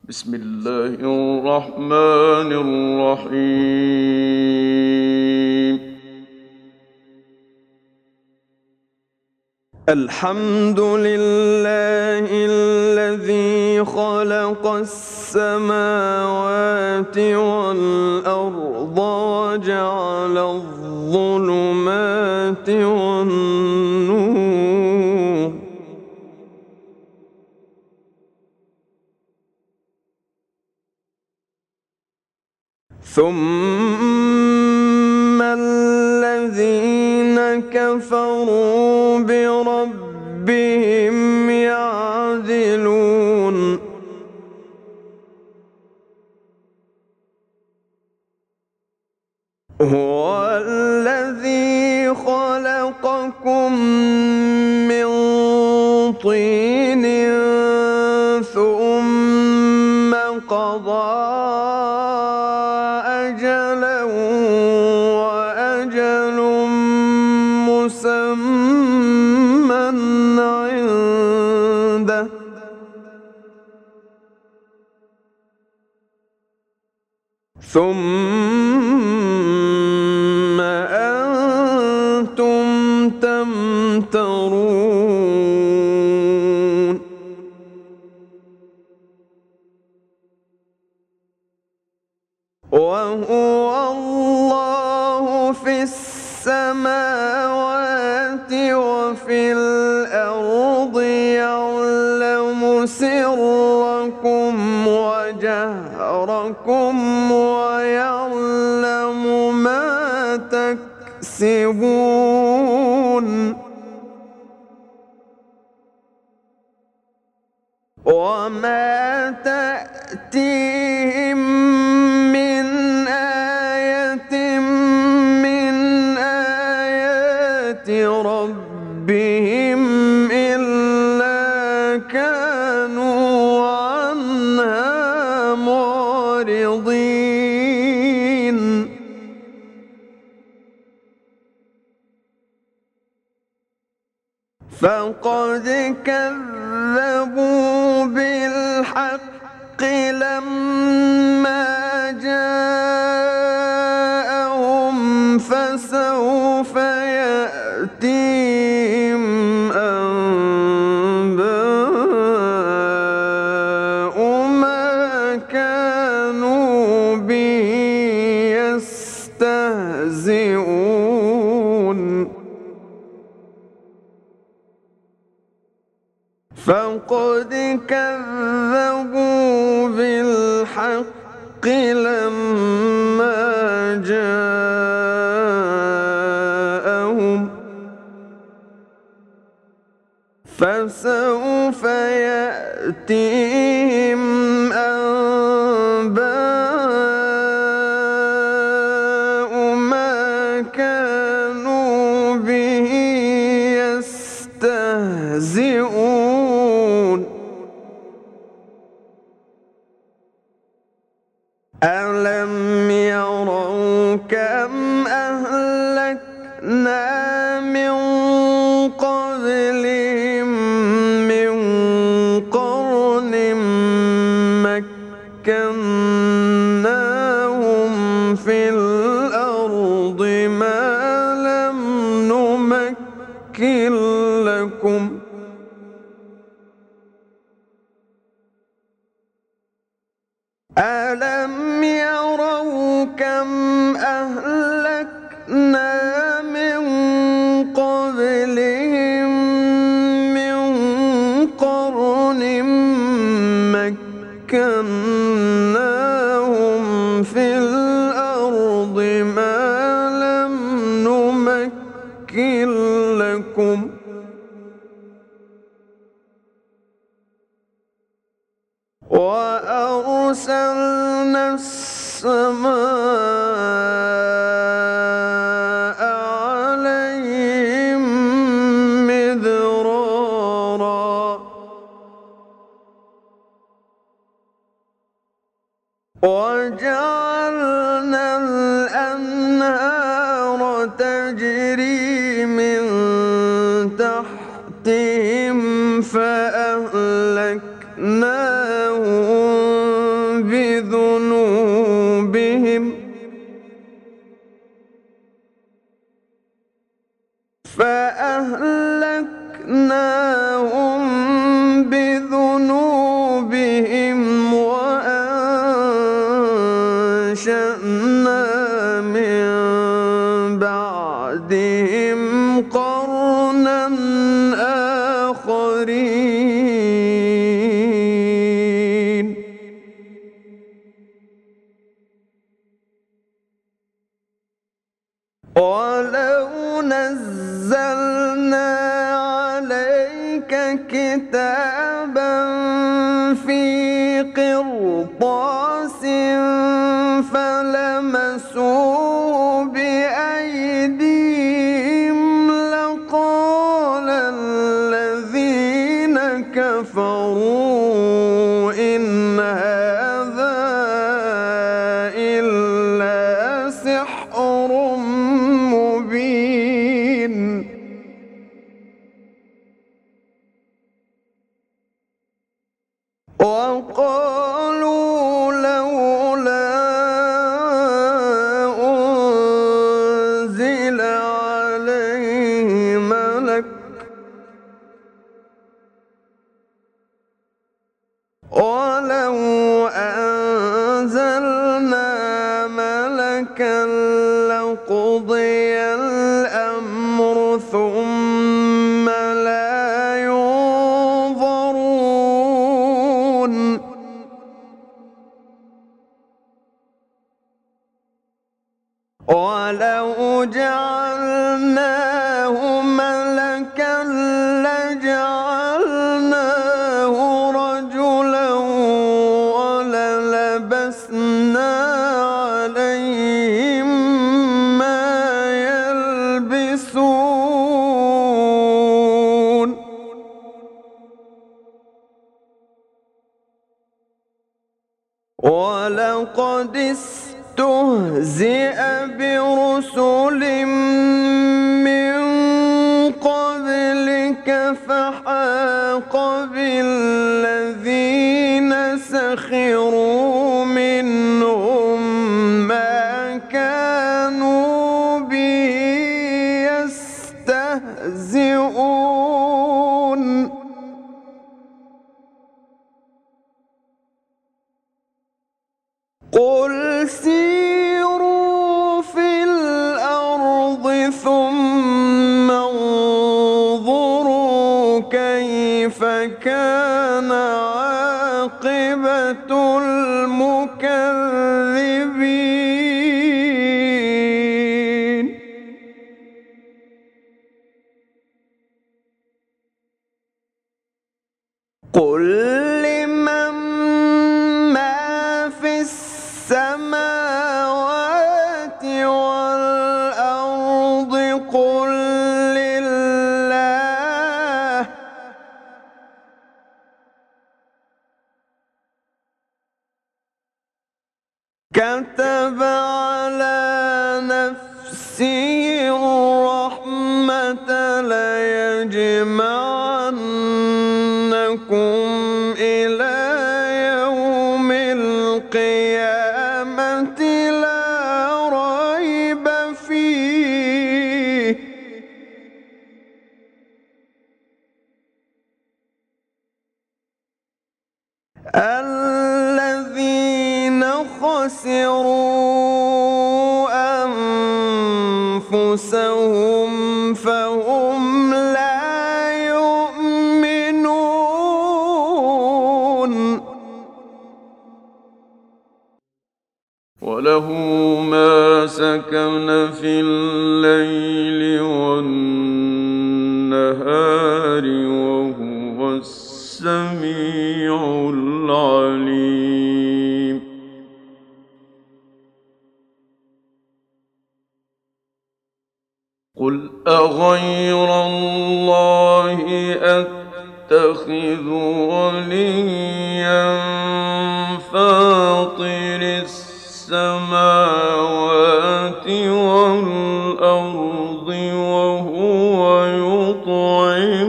بسم الله الرحمن الرحيم. الحمد لله الذي خلق السماوات والأرض وجعل الظلمات والنور، ثم الذين كفروا بربهم يعدلون. هو الذي خلقكم من طين ثم قضى أجلا وأجل مسمى عنده، ثم أنتم تمترون. وهو الله في السماوات وفي الأرض، يعلم سركم وجهركم ويعلم ما تكسبون. وما تأتيهم من آية من آيات ربهم إلا كانوا عنها معرضين. فقد كذبوا بالحق لما جاءهم، فسوف يأتيهم أنباء ما كانوا به يستهزئون. فقد كذبوا بالحق لما جاءهم، فسوف يأتيهم أنباء ما كانوا به يستهزئون. ألم يروا كم أهلكنا من قبلهم من قرن مكناهم في الأرض ما لم نمكن لكم، ألم يروا كم أهلكنا من قبلهم من قرن مكناهم في الأرض ما لم نمكن لكم، وأرسلنا السماء عليهم مدرارا، وجعلنا الأنهار تجري من تحتهم فأهلكناهم بذنوبهم فأهلكناهم بذنوبهم وأنشأنا من بعدهم قرنا آخرين ولو نزلنا عليك كتابا في قرطاس فلمسوه بأيديهم لقال الذين كفروا إن هذا إلا سحر مبين وقالوا لولا أنزل عليه ملك ولو أنزلنا ملكا لقضي الأمر ثم لا ينظرون ولو جعلناه ملكا لجعلناه رجلا وللبسنا عليهم ما يلبسون ولقد استهزئ برسل من قبلك فحاق بالذين سخروا منهم ما كانوا به يستهزئون قل سيروا في الأرض ثم انظروا كيف كان عاقبة المكذبين قل لمن ما في السماوات والأرض قل لله كتب على نفسه الرحمة ليجمعنكم إلى يوم القيامة لا ريب فيه الذين خسروا أنفسهم فهم لا يؤمنون وله ما سكن في الليل والنهار وهو السميع العليم قل أغير الله أتخذ وليا فاطر السماوات والأرض وهو يطعم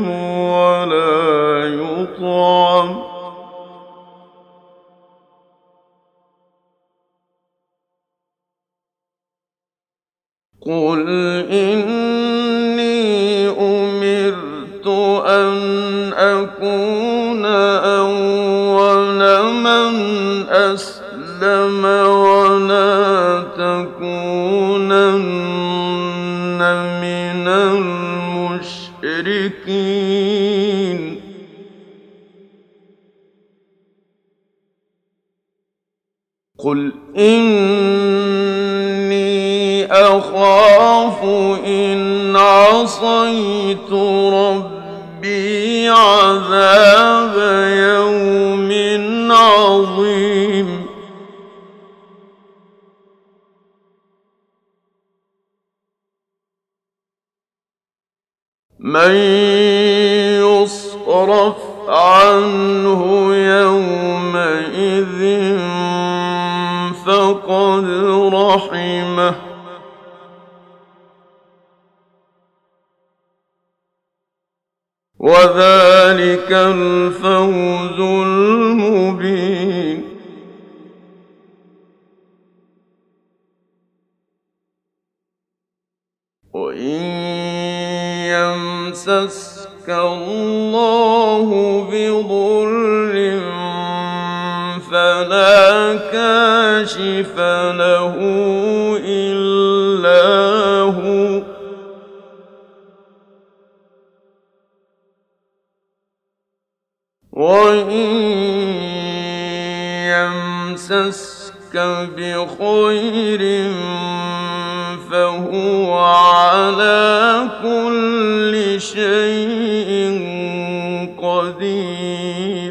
ولا يطعم قل إني أمرت أن أكون أول من أسلم ولا تكونن من المشركين قل إني أخاف إن عصيت ربي عذاب يوم عظيم من يصرف عنه يومئذ فقد رحمه وذلك الفوز المبين وإن يمسسك الله بضر فلا كاشف له إلا هو وإن يمسسك بخير فهو على كل شيء قدير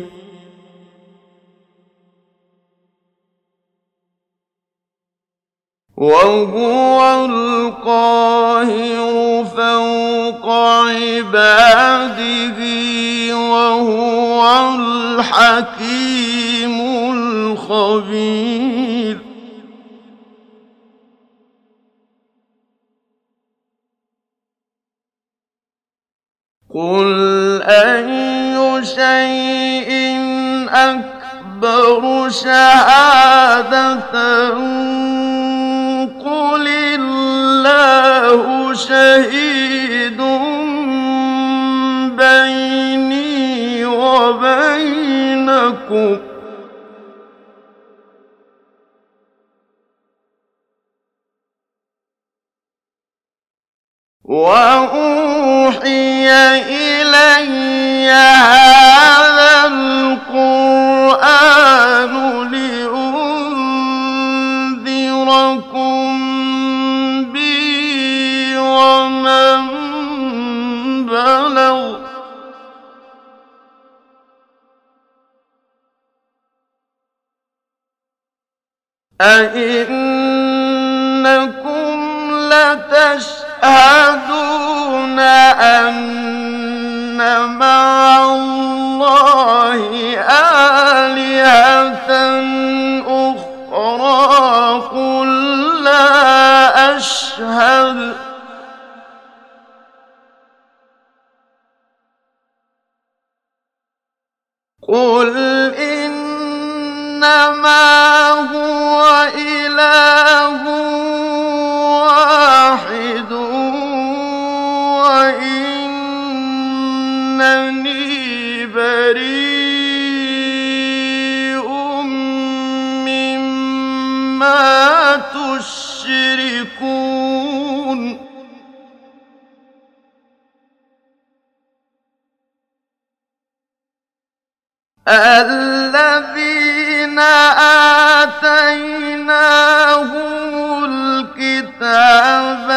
وهو القاهر فوق عباده وهو الحكيم الخبير قل أي شيء أكبر شهادة قل الله شهيد بيني وبينكم وأوحي إلي هذا القرآن لأنذركم به ومن بلغ أئنكم لتشهدون أن مع الله آلهة أخرى قل لا أشهد قل إنما هو إله واحد وإنني بريء مما تشركون الذين آتيناهم الكتاب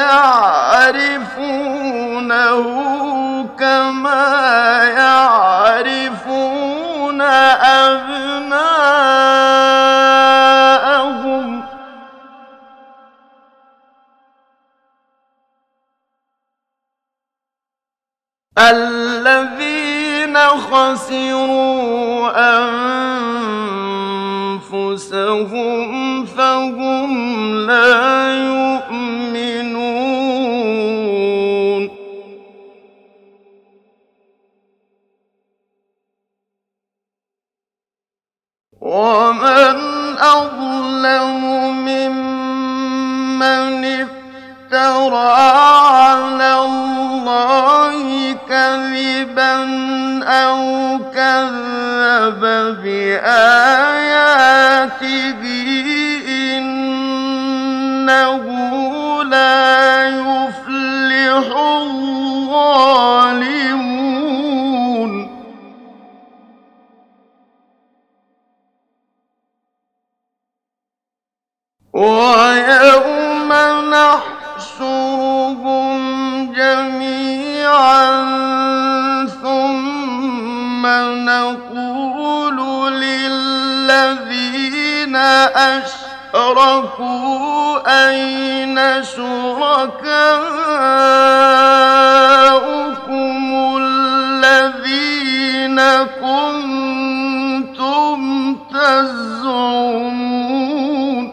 يعرفونه كما يعرفون أبناءهم الذين خسروا أنفسهم فهم لا يؤمنون ومن أظلم ممن افترى ويوم نحشرهم جميعا ثم نقول للذين أشركوا أين شركاؤكم الذين كنتم تزعمون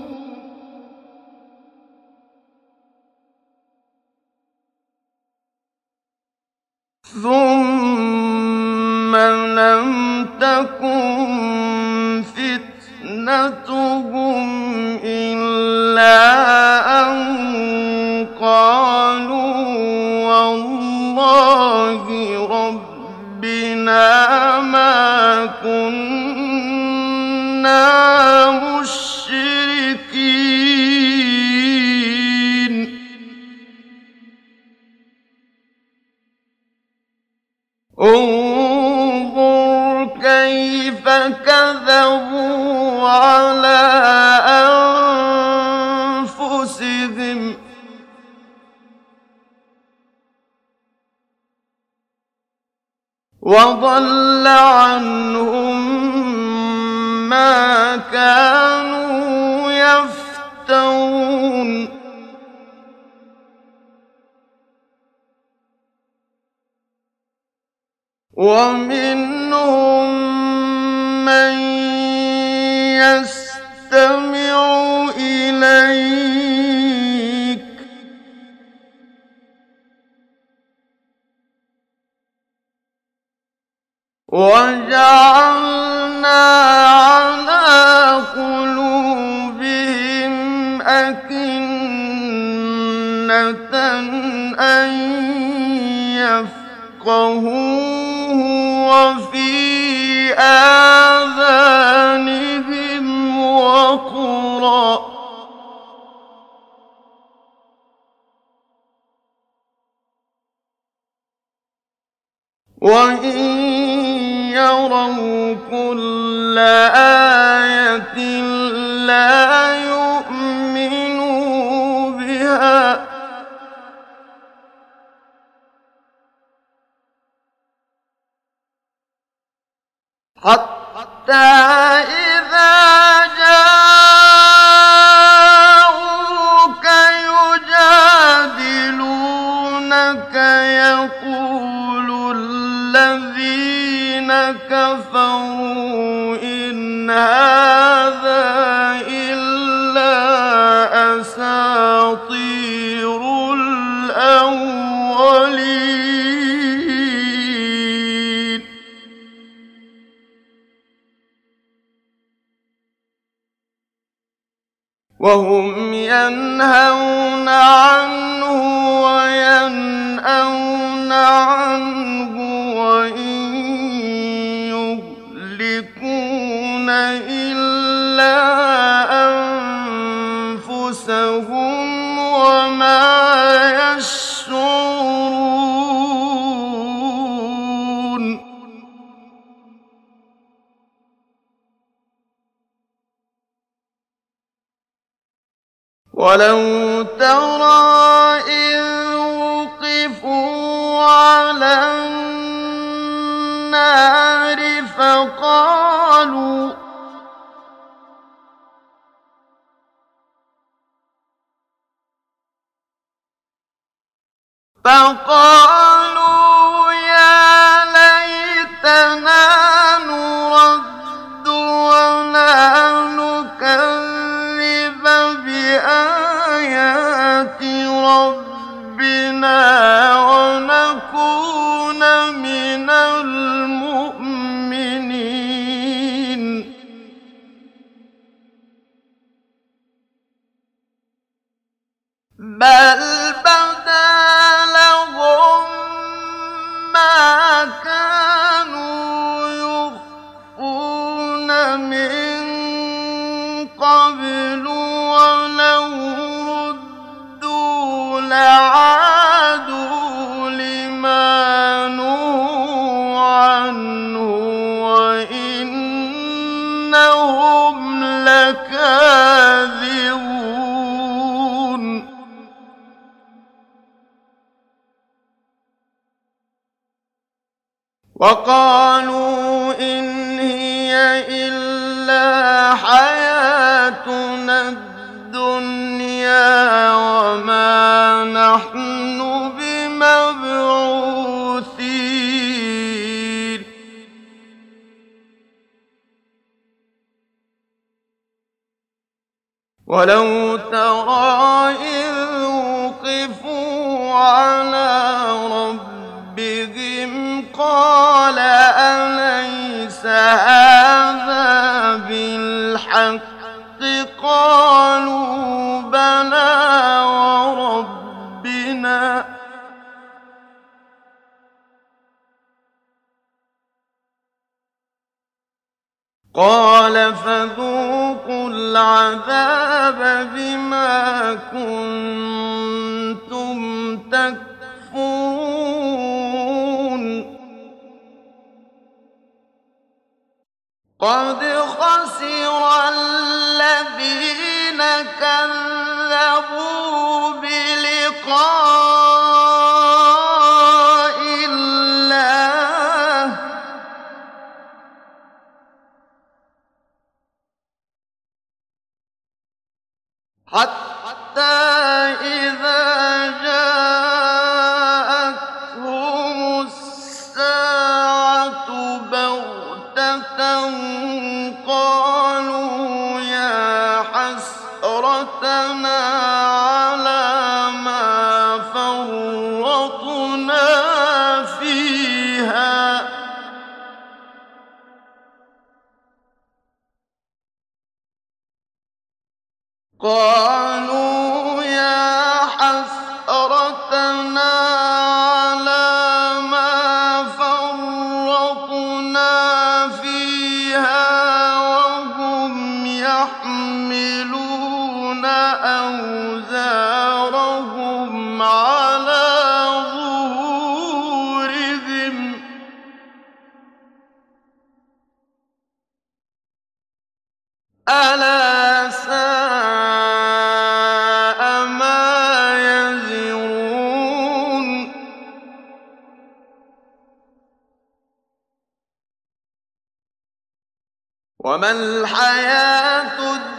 ثم لم تكن فتنتهم إلا أن قالوا والله ربنا ما كنا مشركين انظر كيف كذبوا على أنفسهم وضل عنهم ما كانوا يفترون ومنهم من يستمع إليك وجعلنا على قلوبهم أكنة أن يفقهوه وفي آذانهم وقرا وإن يروا كل آية لا يؤمنوا بها حتى إذا جاءوك يجادلونك يقول الذين كفروا إن هذا إلا أساطير الأولين وهم ينهون عنه وينأون عنه وإن يهلكون إلا أنفسهم وما يشعرون ولو ترى إذ وقفوا على النار فقالوا يا ليتنا نرد ولا نكذب بآيات ربنا ونكون من المؤمنين بل بدا لهم ما كانوا يخفون من قبل ولو ردوا لعادوا لما نهوا عنه وإنهم لكاذبون وقالوا إن هي إلا حياتنا الدنيا وما نحن بمبعوثين ولو ترى إذ وقفوا على ربهم قال أليس هذا بالحق قالوا بلى وربنا قال فذوقوا العذاب بما كنتم تكفرون قد خسر الذين كذبوا بلقاء الله حتى إذا جاءتهم الساعة بغتة قالوا يا حسرتنا على ما فرطنا فيها قالوا يا حسرتنا على ما فرطنا فيها وهم يحملون أوزارهم على ظهورهم ألا ساء ما يزرون وما الحياة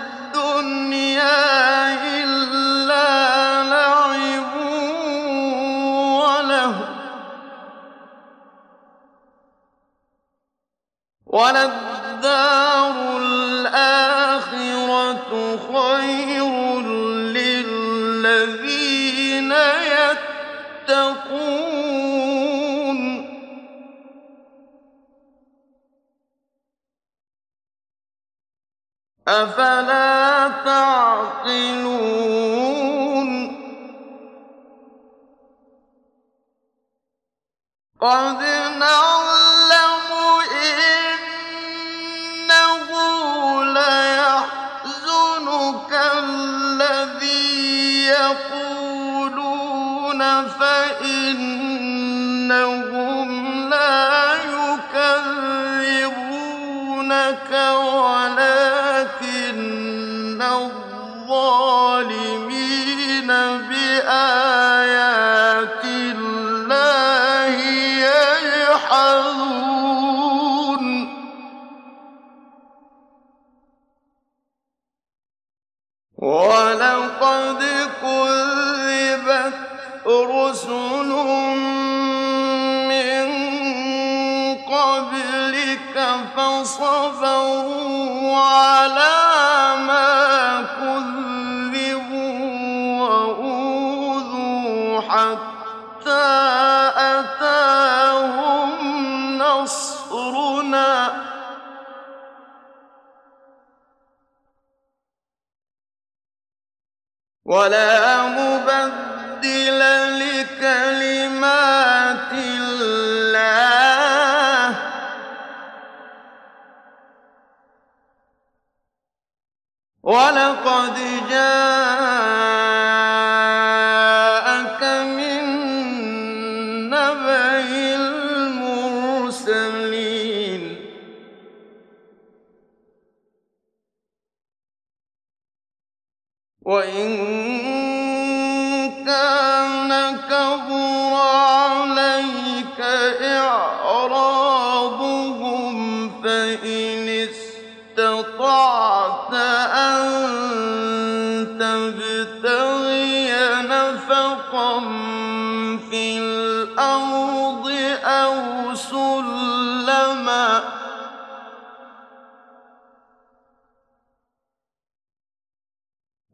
الدنيا إلا لعب وله وللدار الآخرة خير للذين يتقون أفلا تعقلون قد نعلم إنه ليحزنك الذي يقولون فإنهم لا يكذبونك ولكن الظالمين بآيات الله يجحدون ولقد كذبت رسل من قبلك فصبروا على ما كذبوا وأوذوا حتى أتاهم نصرنا ولا مبدل لكلمات الله ولقد جاءك من نبأ المرسلين وإن كان كبر عليك إعراض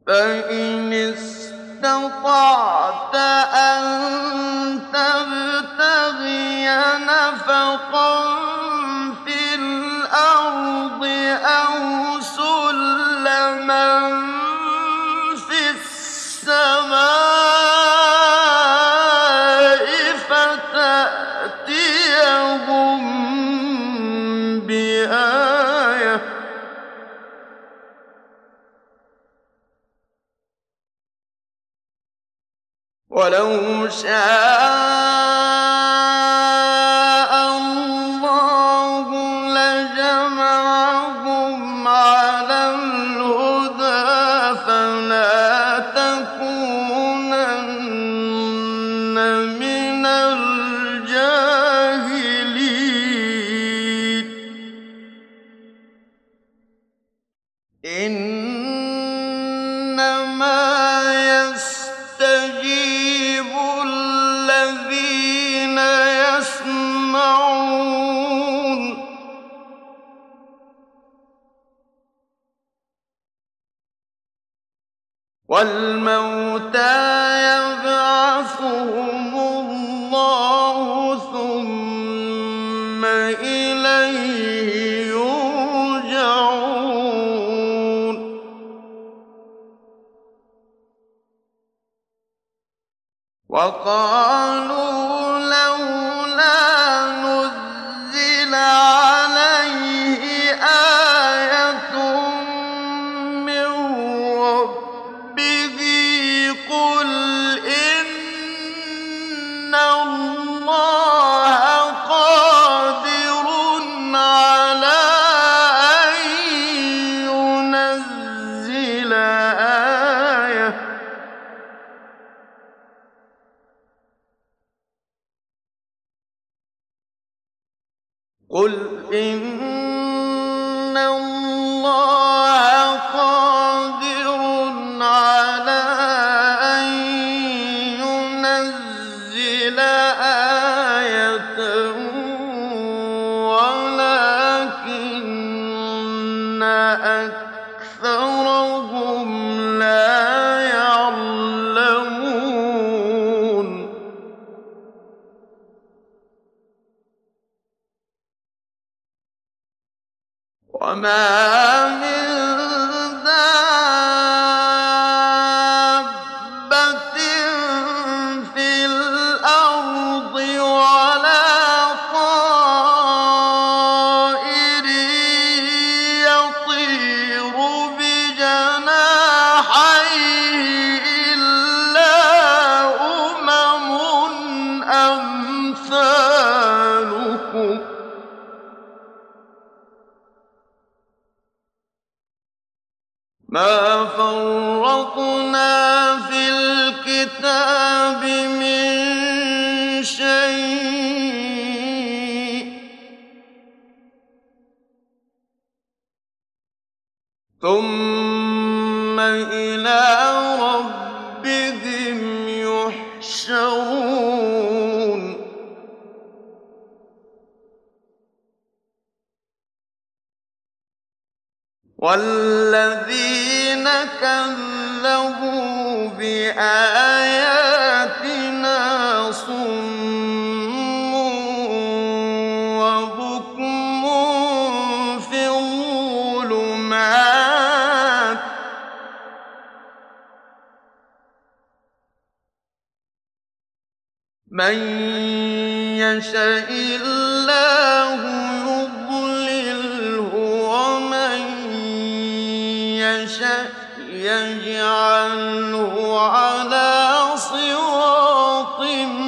فإن استطعت أن تبتغي نفقا في الأرض أو سلما في السماء فتأتيهم بآية ولو شاء الله لجمعهم على الهدى فلا تكونن من الجاهلين إنما يستجيب الذين يسمعون والموتى يبعثهم الله ثم إليه يرجعون وقالوا لولا نزل عليه آية من ربه قل إن الله قادر على أن ينزل آية قل إن الله قادر على أن ينزل آية ولكن أكثرهم لا يعلمون وما من دابة في الأرض ولا طائر يطير بجناحيه إلا أمثالكم ما فرطنا في الكتاب من شيء ثم إلى ربهم يحشرون والذين كذبوا بآياتنا صم وبكم في الظلمات من يشاء الله يضلله ومن يشاء يجعله على صراط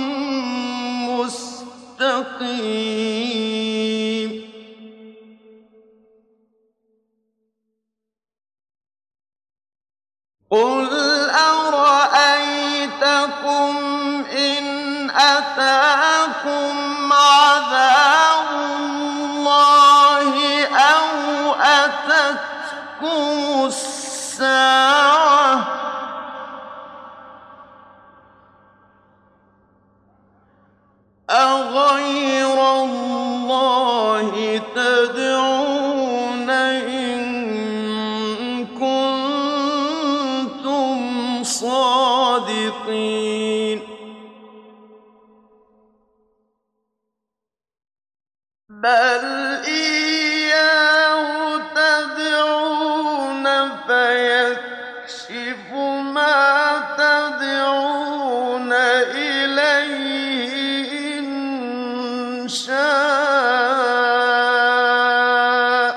مستقيم قل أرأيتكم إن أتاكم عذاب الله أو أتتكم الساعة أغير الله تدعون إن كنتم صادقين بل إياه تدعون فيكشف ما تدعون إليه إن شاء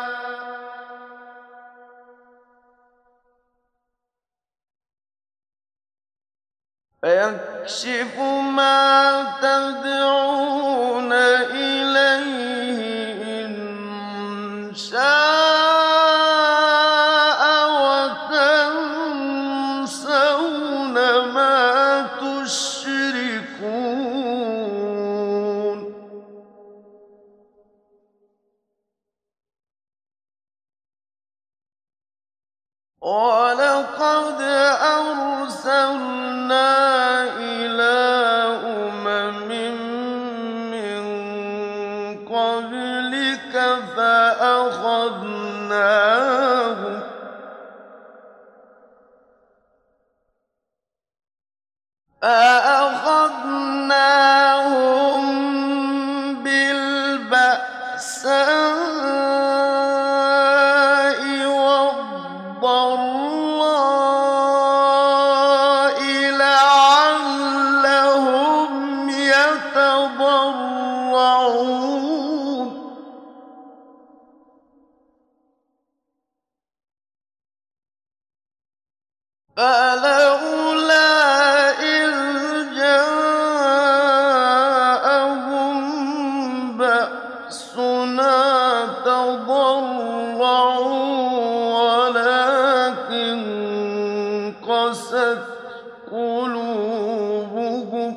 فيكشف ما تدعون إليه إن شاء وتنسون ما تشركون وَلَقَدْ أَرْسَلْنَا إِلَىٰ أُمَمٍ مِّن قَبْلِكَ فَأَخَذْنَاهُم بِالْبَأْسَاءِ وَالضَّرَّاءِ لَعَلَّهُمْ يَتَضَرَّعُونَ فَلَوْلَا إِذْ جَاءَهُم بَأْسُنَا تَضَرَّعُوا وَلَٰكِن قَسَتْ قُلُوبُهُمْ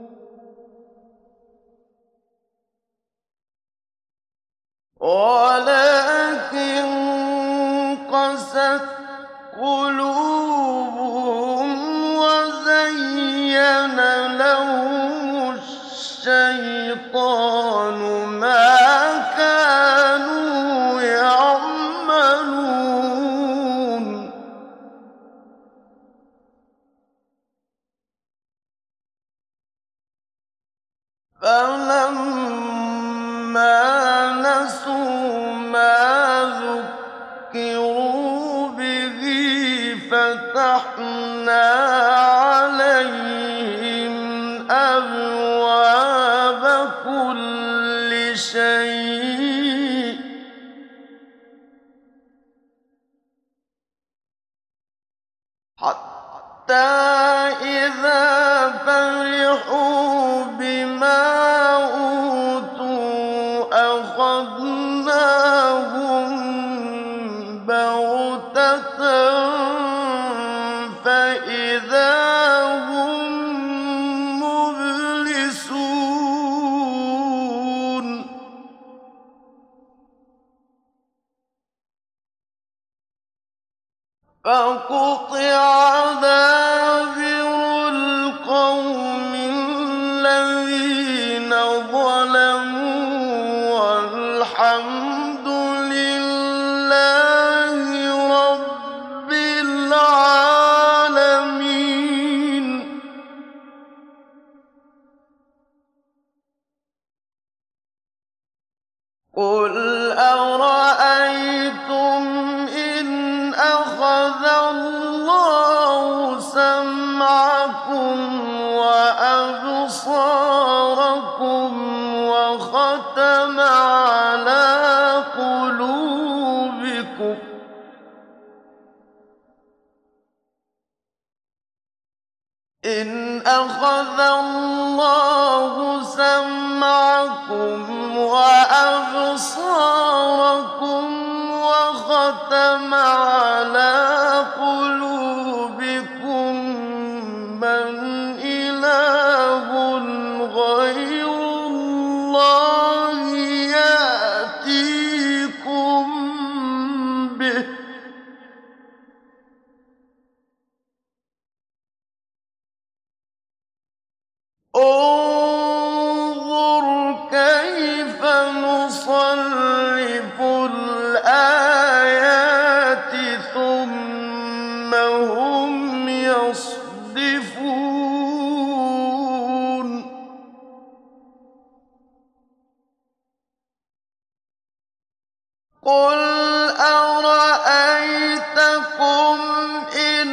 وَزَيَّنَ لَهُمُ الشَّيْطَانُ مَا كَانُوا يَعْمَلُونَ فَلَمَّا نَسُوا مَا ذُكِّرُوا بِهِ فَتَحْنَا عَلَيْهِمْ أَبْوَابَ كُلِّ شَيْءٍ حَتَّىٰ إِذَا فَرِحُوا بِمَا أُوتُوا أَخَذْنَاهُم بَغْتَةً فَإِذَا هُم مُّبْلِسُونَ فَقُطِعَ دَابِرُ الْقَوْمِ الَّذِينَ ظَلَمُوا وَالْحَمْدُ لِلَّهِ رَبِّ الْعَالَمِينَ قُلْ أَرَأَيْتُمْ إِنْ أَخَذَ اللَّهُ سَمْعَكُمْ وَأَبْصَارَكُمْ وَخَتَمَ عَلَىٰ قُلُوبِكُمْ إِنْ أَخَذَ اللَّهُ سَمْعَكُمْ وَأَبْصَارَكُمْ وَخَتَمَ عَلَىٰ قُلُوبِكُم مَّنْ إِلَٰهٌ غَيْرُ اللَّهِ يَأْتِيكُم بِهِ ۗ انظُرْ كَيْفَ نُصَرِّفُ الْآيَاتِ ثُمَّ هُمْ يَصْدُفُونَ يصدفون قل أرأيتكم إن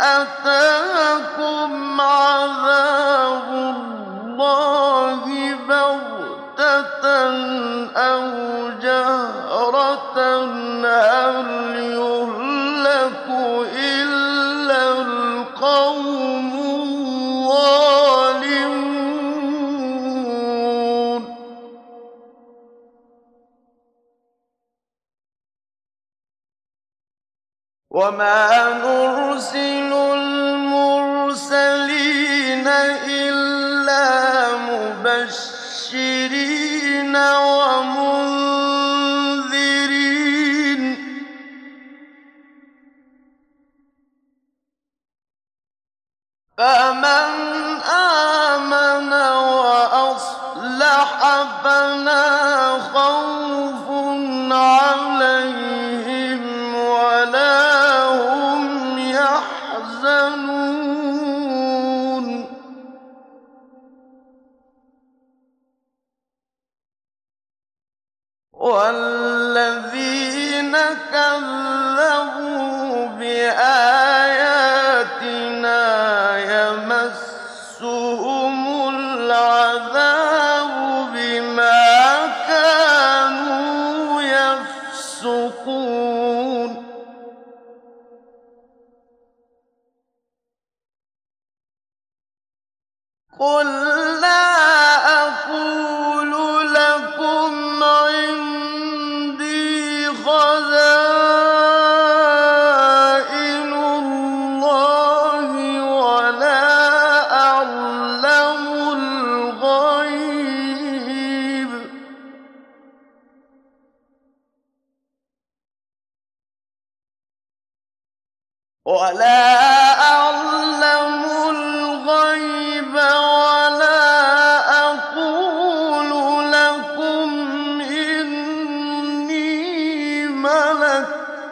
أتاكم عذاب الله بغتة أو جهرة هل يهلك إلا القوم الظالمون وما نرسل المرسلين إلا مبشرين ومنذرين فمن آمن وأصلح فلا خوف عليهم ولا هم يحزنون والذين كذبوا بآياتنا يمسهم العذاب بما كانوا يفسقون قل لا أقول لكم عندي خزائن الله ولا أعلم الغيب ولا أقول لكم إني ملك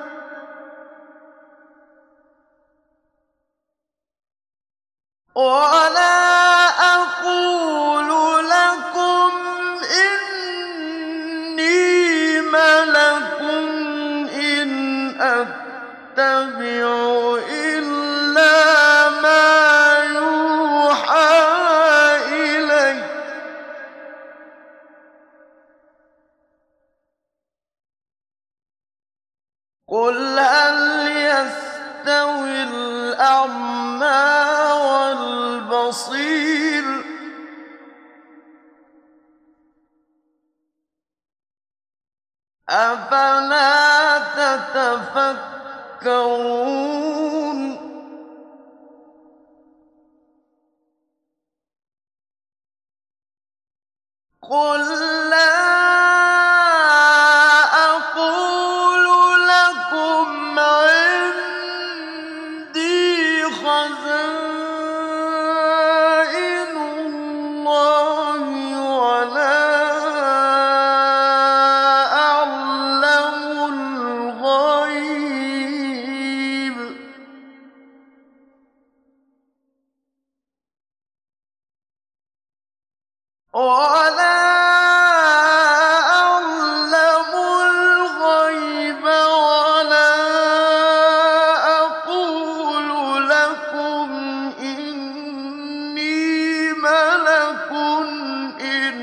ولا أقول لكم إني ملك إن أتبع إلا ما يوحى إلي قل هل يستوي الأعمى والبصير أفلا تتفكرون قل لا أقول لكم عندي خزائن الله ولا أعلم الغيب ولا أعلم الغيب ولا أقول لكم إني ملك إن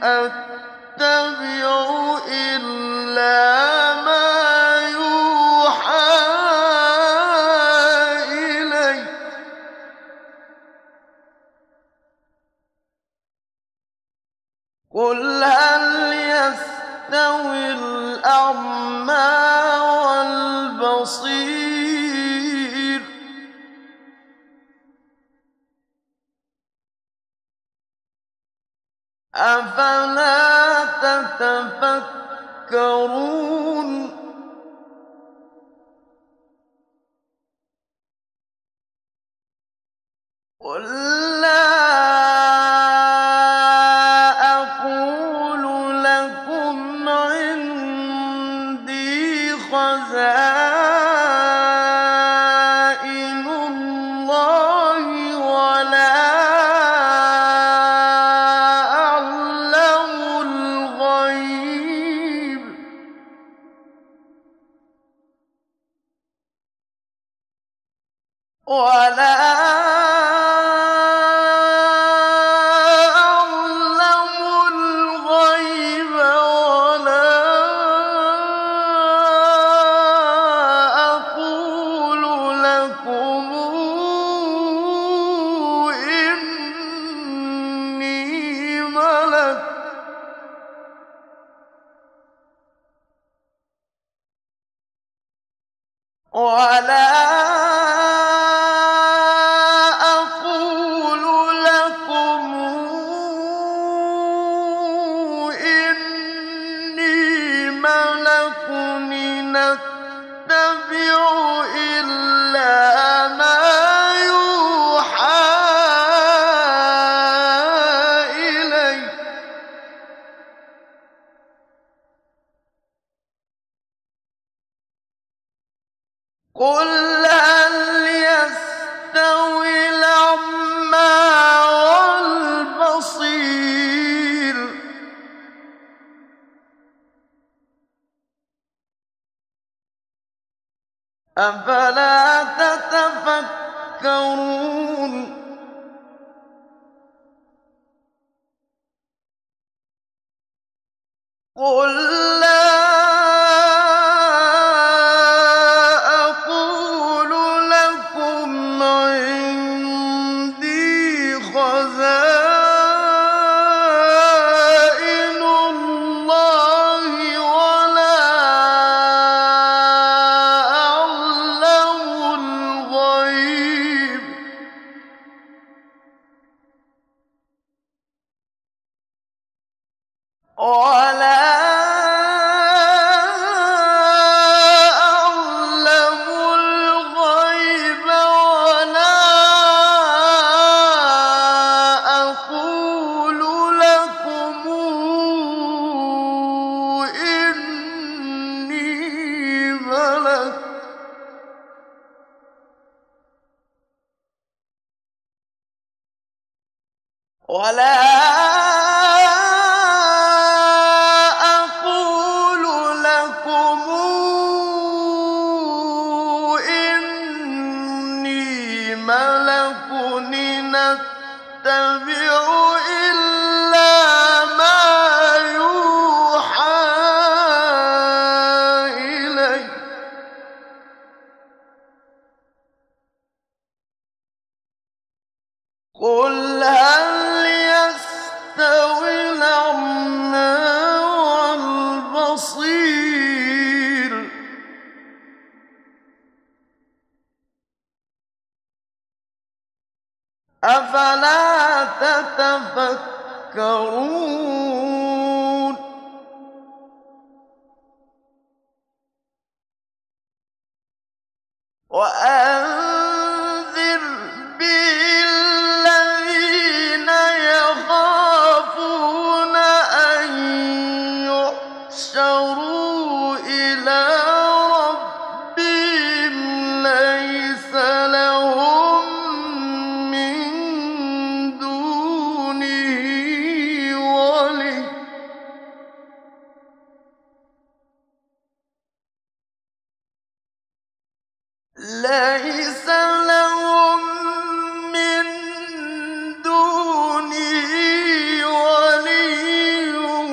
أتبع إلا ما يوحى إلي قل هل يستوي الأعمى والبصير أفلا تتفكرون قل لا أقول لكم عندي خزائن الله ولا أعلم الغيب ولا أقول لكم إني ملك ولا أقول لكم إني ملك إن أتبع إلا ما يوحى إلي قل هل يستوي الأعمى والبصير أفلا تتفكرون قل لا أقول لكم عندي خزائن الله ولا أعلم الغيب ولا أعلم الغيب ولا أقول لكم إني ملك ولا أقول لكم إني ملك إن أتبع إلا ما يوحى إلي قل هل يستوي الأعمى والبصير أفلا تتفكرون وأنذر به الذين يخافون أن يحشروا إلى ربهم ليس لهم من دونه ولي ليس لهم من دونه ولي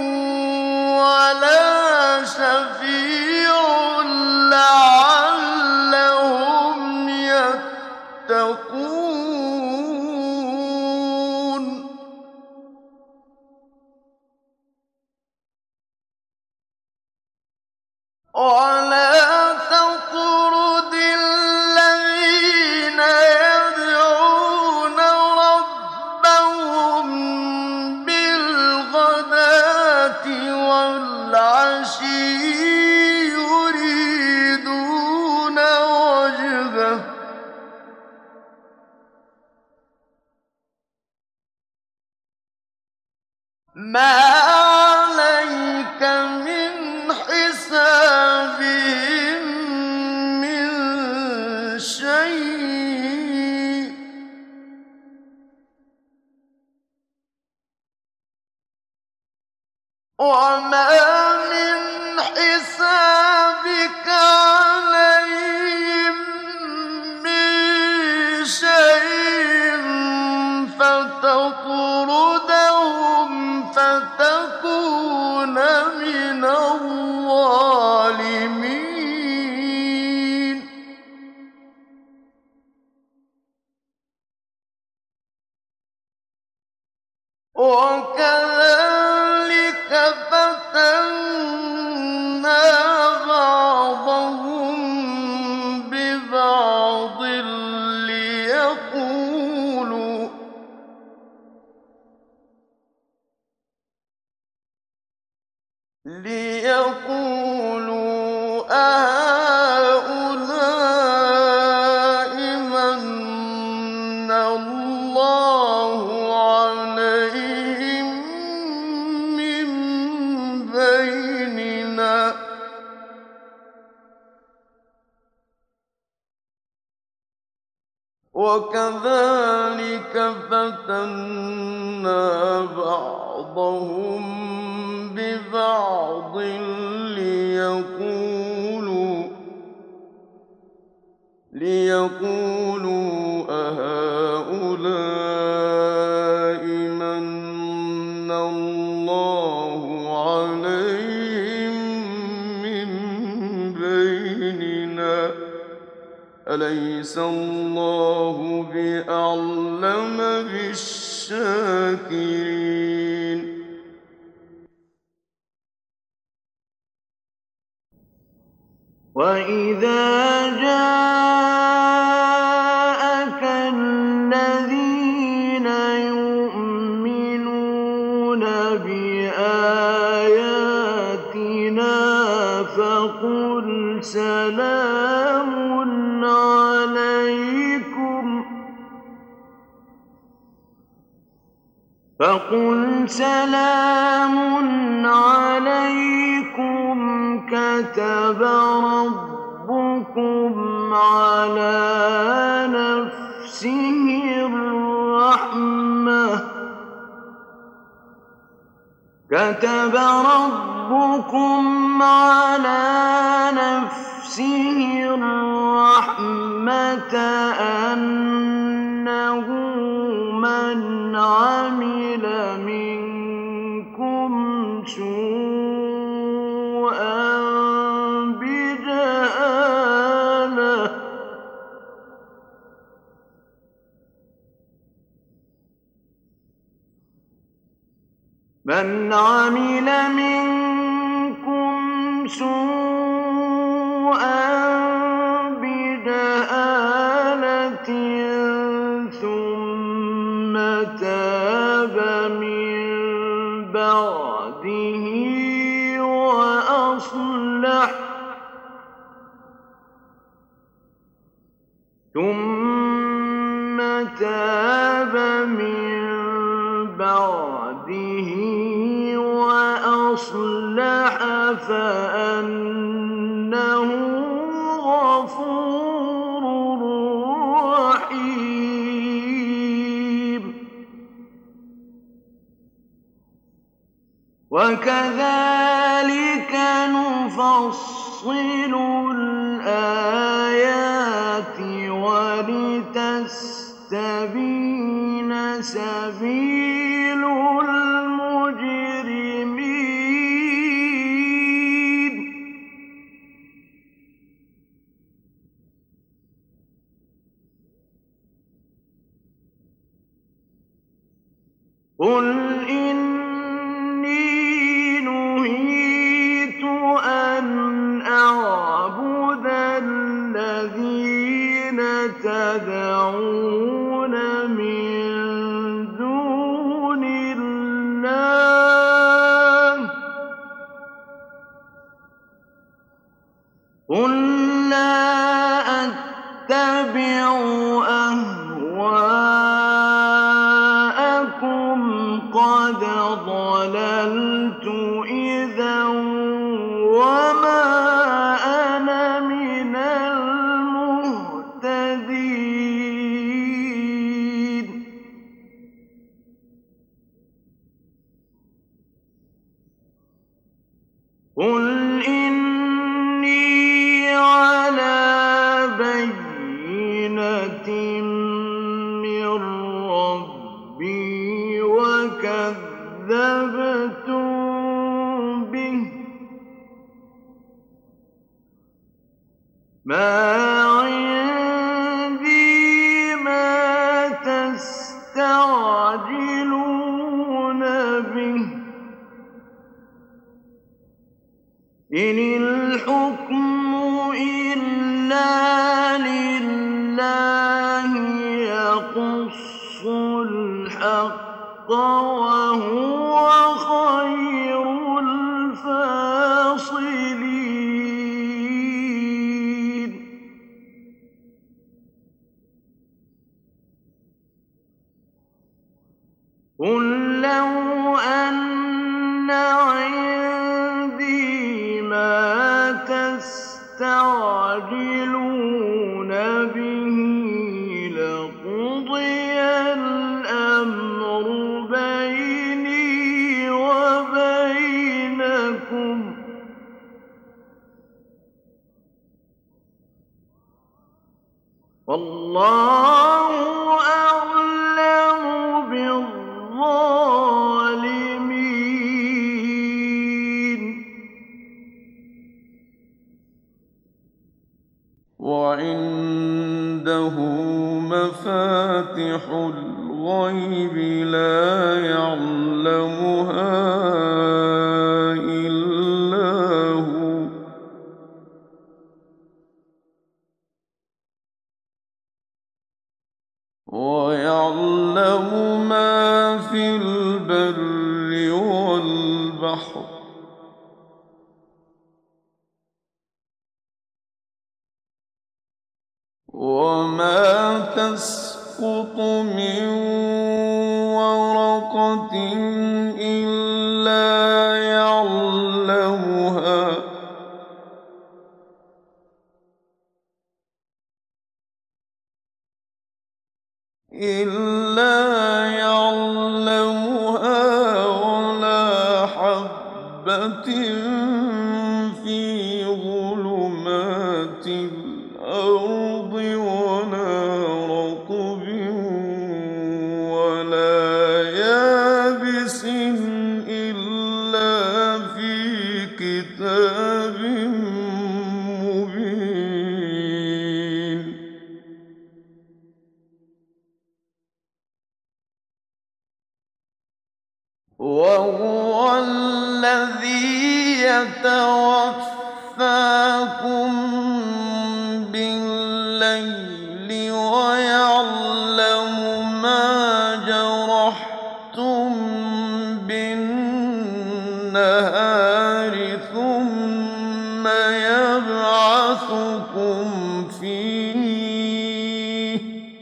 ولا شفيع لعلهم يتقون ولا تطرد الذين يدعون ربهم بالغداة والعشي يريدون وجهه ما عليك من حسابهم من شيء وما من حسابك عليهم من وكذلك فتنا بعضهم ببعض ليقولوا أهؤلاء مَنَّ اللَّهُ عليهم من بيننا وكذلك فتنا بعضهم ببعض ليقولوا أهؤلاء مَنَّ الله عليهم من بيننا أليس الله بأعلم بالشاكرين وإذا جاءك الذين يؤمنون بآياتنا فقل سلام عليكم كتب ربكم على نفسه الرحمة أنه من عمل منكم سوءا بجهالة ثم تاب من بعده وأصلح فأنه غفور رحيم وكذلك نفصل الآيات ولتستبين سبيل المجرمين قل إني نهيت أن أعبد الذين تدعون من دون الله قل لا أتبع أهواءكم قد ضللت إذا وما أنا من المهتدين قل إني على بينة من ربي وكذبتم به ما عندي ما تستعجلون إِنِ الْحُكْمُ إِلَّا لِلَّهِ يَقُصُّ الْحَقَّ وَهُوَ خَيْرُ الْفَاصِلِينَ قُل لَّوْ أَنَّ عِندِي مَا تَسْتَعْجِلُونَ بِهِ لَقُضِيَ الْأَمْرُ بَيْنِي وَبَيْنَكُمْ ۗ وَاللَّهُ أَعْلَمُ بِالظَّالِمِينَ وعنده مفاتح الغيب لا يعلمها إلا هو ويعلم ما في البر والبحر وما تسقط من ورقة إلا يعلمها ولا حبة في ظلمات الأرض ولا رطب ولا يابس إلا في كتاب مبين وهو الذي يتوفاكم بالليل ويعلم ما جرحتم بالنهار ثم يبعثكم فيه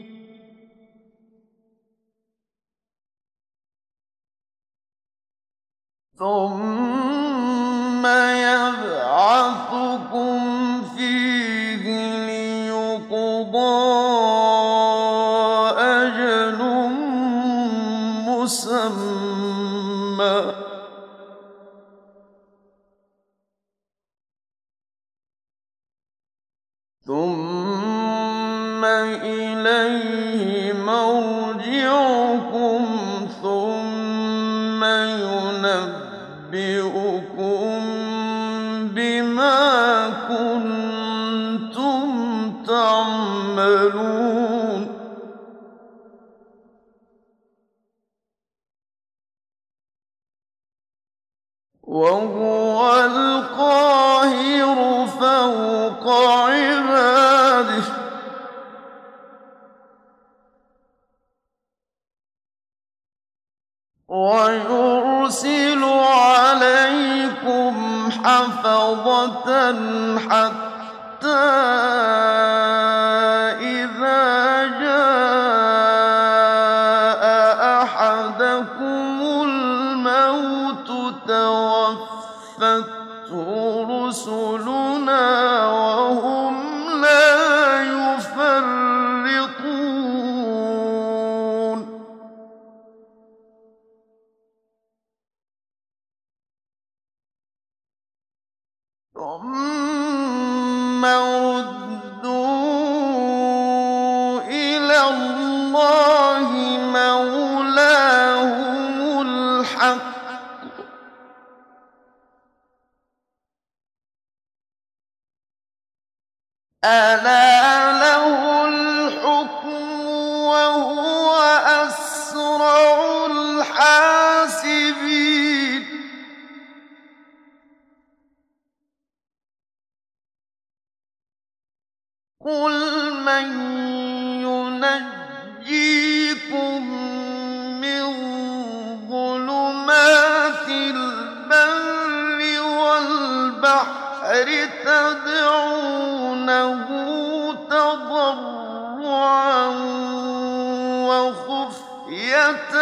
ليقضى أجل مسمى ثم إليه مرجعكم ثم ينبئكم بما كنتم تعملون وهو القاهر فوق عباده ويرسل عليكم حفظة حتى إذا جاء أحدكم الموت توفته رسلنا وهم لا يفرطون ثم ردوا إلى الله مولاهم الحق ألا له الحكم وهو أسرع الحاسبين قُلْ مَن يُنَجِّيكُم مِّن ظُلُمَاتِ الْبَرِّ وَالْبَحْرِ تَدْعُونَهُ تَضَرُّعًا وَخُفْيَةً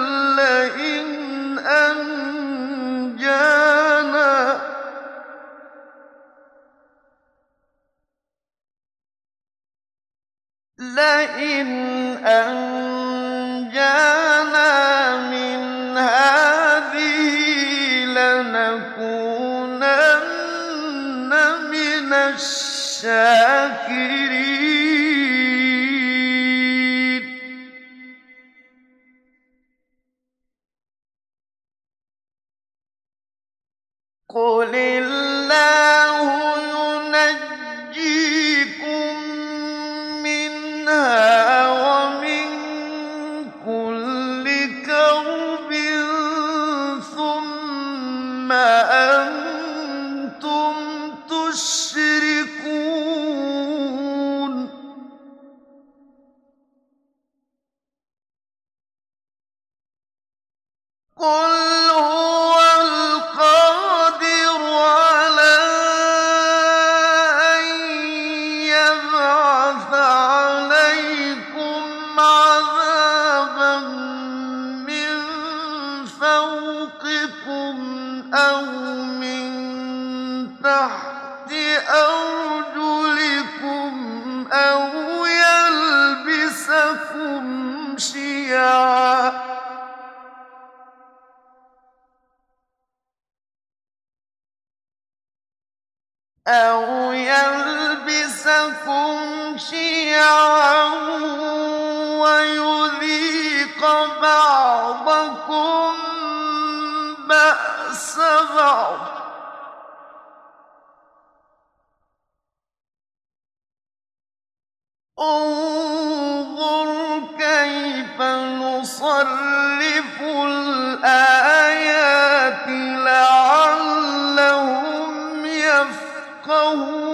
لئن أنجانا من هذه لنكونن من الشاكرين. قُلِ اللَّهُ يُنَجِّيكُم مِّنْهَا وَمِن كُلِّ كَرْبٍ ثُمَّ أَنتُمْ تُشْرِكُونَ. قُلْ هُوَ الْقَادِرُ عَلَىٰ أَن يَبْعَثَ عَلَيْكُمْ عَذَابًا مِّن فَوْقِكُمْ أَوْ مِن تَحْتِ أَرْجُلِكُمْ أَوْ يَلْبِسَكُمْ شِيَعًا وَيُذِيقَ بَعْضَكُم بَأْسَ بَعْضٍ ۗ انظُرْ كَيْفَ نُصَرِّفُ الْآيَاتِ لَعَلَّهُمْ يَفْقَهُونَ.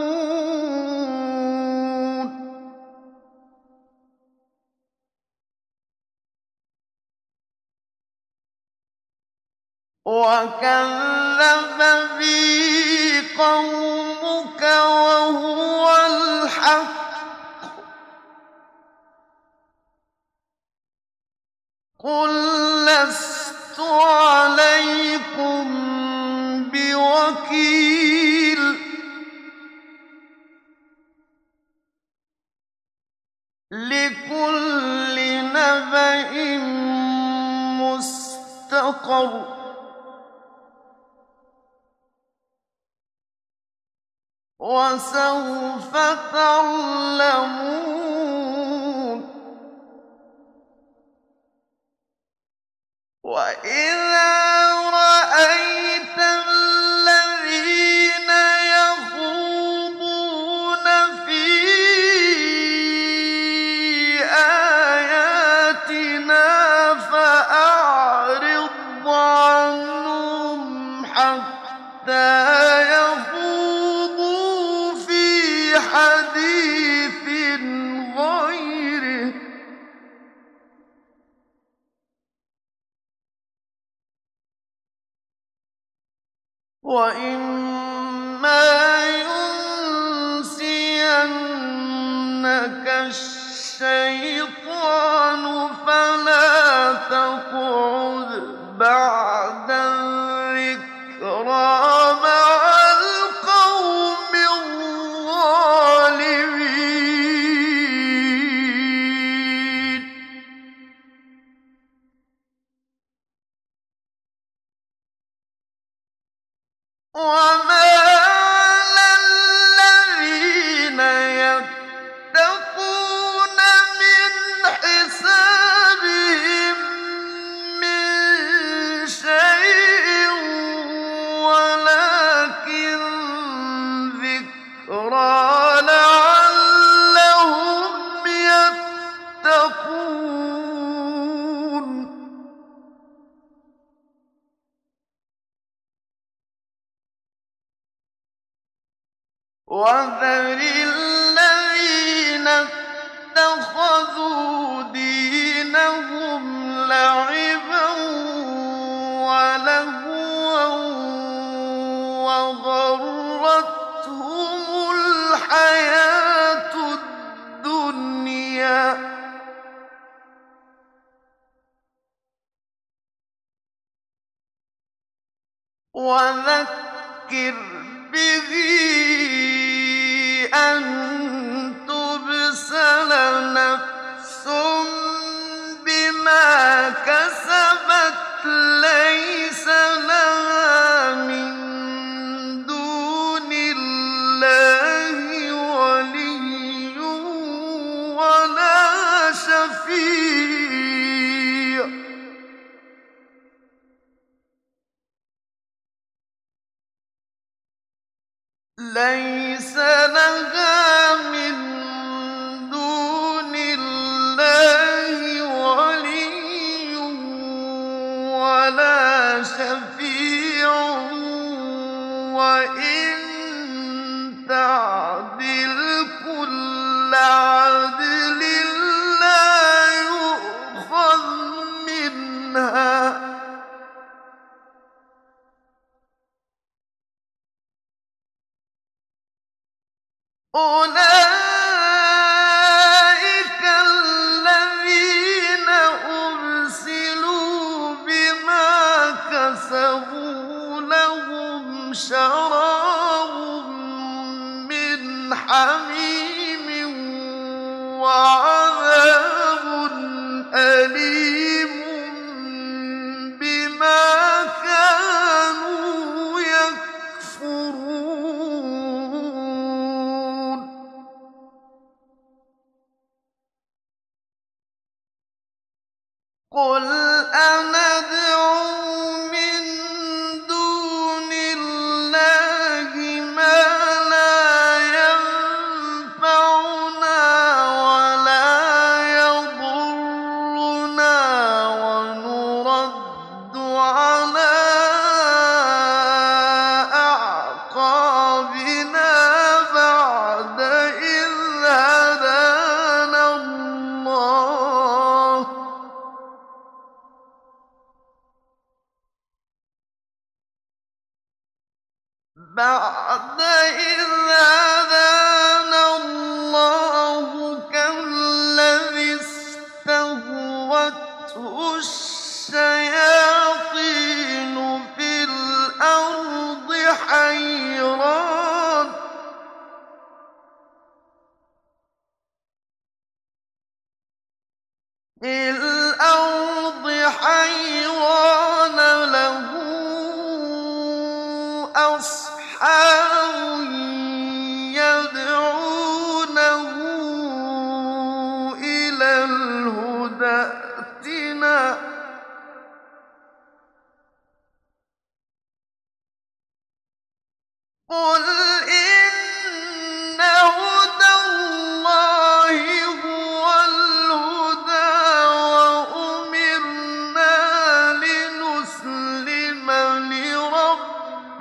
وَكَذَّبَ بِهِ قَوْمُكَ وَهُوَ الْحَقُّ ۚ قُل لَّسْتُ عَلَيْكُم بِوَكِيلٍ. لِّكُلِّ نَبَإٍ مُّسْتَقَرٌّ ۚ وَسَوْفَ تَعْلَمُونَ. وَإِذَا رَأَيْتَ الَّذِينَ يَخُوضُونَ فِي آيَاتِنَا فَأَعْرِضْ عَنْهُمْ حَتَّىٰ يَخُوضُوا فِي حَدِيثٍ غَيْرِهِ ۚ وَإِمَّا يُنسِيَنَّكَ الشَّيْطَانُ فَلَا تَقْعُدْ بَعْدَ الذِّكْرَىٰ مَعَ الْقَوْمِ الظَّالِمِينَ. وَمَا عَلَى الَّذِينَ يَتَّقُونَ مِنْ حِسَابِهِم مِّن شَيْءٍ وَلَٰكِن ذِكْرَىٰ لَعَلَّهُمْ يَتَّقُونَ. وَذَرِ الَّذِينَ اتَّخَذُوا دِينَهُمْ لَعِبًا وَلَهْوًا وَغَرَّتْهُمُ الْحَيَاةُ الدُّنْيَا ۚ وَذَكِّرْ بِهِ أَن تُبْسَلَ نَفْسٌ بِمَا كَسَبَتْ لَيْسَ لَهَا مِن دُونِ اللَّهِ وَلِيٌّ وَلَا شَفِيعٌ لَيْسَ لَهَا مِن دُونِ اللَّهِ وَلِيٌّ وَلَا شَفِيعٌ وَإِن تَعْدِلْ كُلَّ عَدْلٍ لَّا يُؤْخَذْ مِنْهَا ۗ أُولَٰئِكَ الَّذِينَ أُبْسِلُوا بِمَا كَسَبُوا لَهُمْ شَرَابٌ مِّنْ حَمِيمٍ وَعَذَابٌ أَلِيمٌ بِمَا كَانُوا يَكْفُرُونَ قُلْ أَنَدْعُو مِن دُونِ اللَّهِ مَا لَا يَنفَعُنَا وَلَا يَضُرُّنَا وَنُرَدُّ عَلَىٰ أَعْقَابِنَا بَعْدَ إِذْ هَدَانَا اللَّهُ ۖ كَالَّذِي اسْتَهْوَتْهُ الشَّيَاطِينُ فِي الْأَرْضِ حَيْرَانَ لَهُ أَصْحَابٌ يَدْعُونَهُ إِلَى الْهُدى ائْتِنَا ۗ قُلْ إِنَّ هُدَى اللَّهِ هُوَ الْهُدَىٰ وَأُمِرْنَا لِنُسْلِمَ لِرَبِّ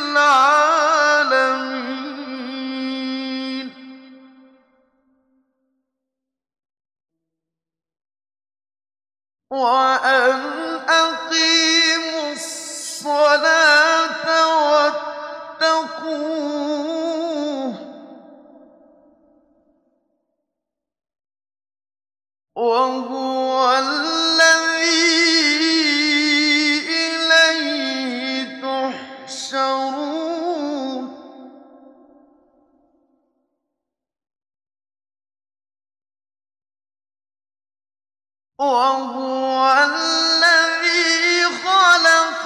الْعَالَمِينَ وَأَنْ أَقِيمُوا الصَّلَاةَ وَاتَّقُوهُ ۚ وَهُوَ الَّذِي إِلَيْهِ تُحْشَرُونَ وَهُوَ الَّذِي خَلَقَ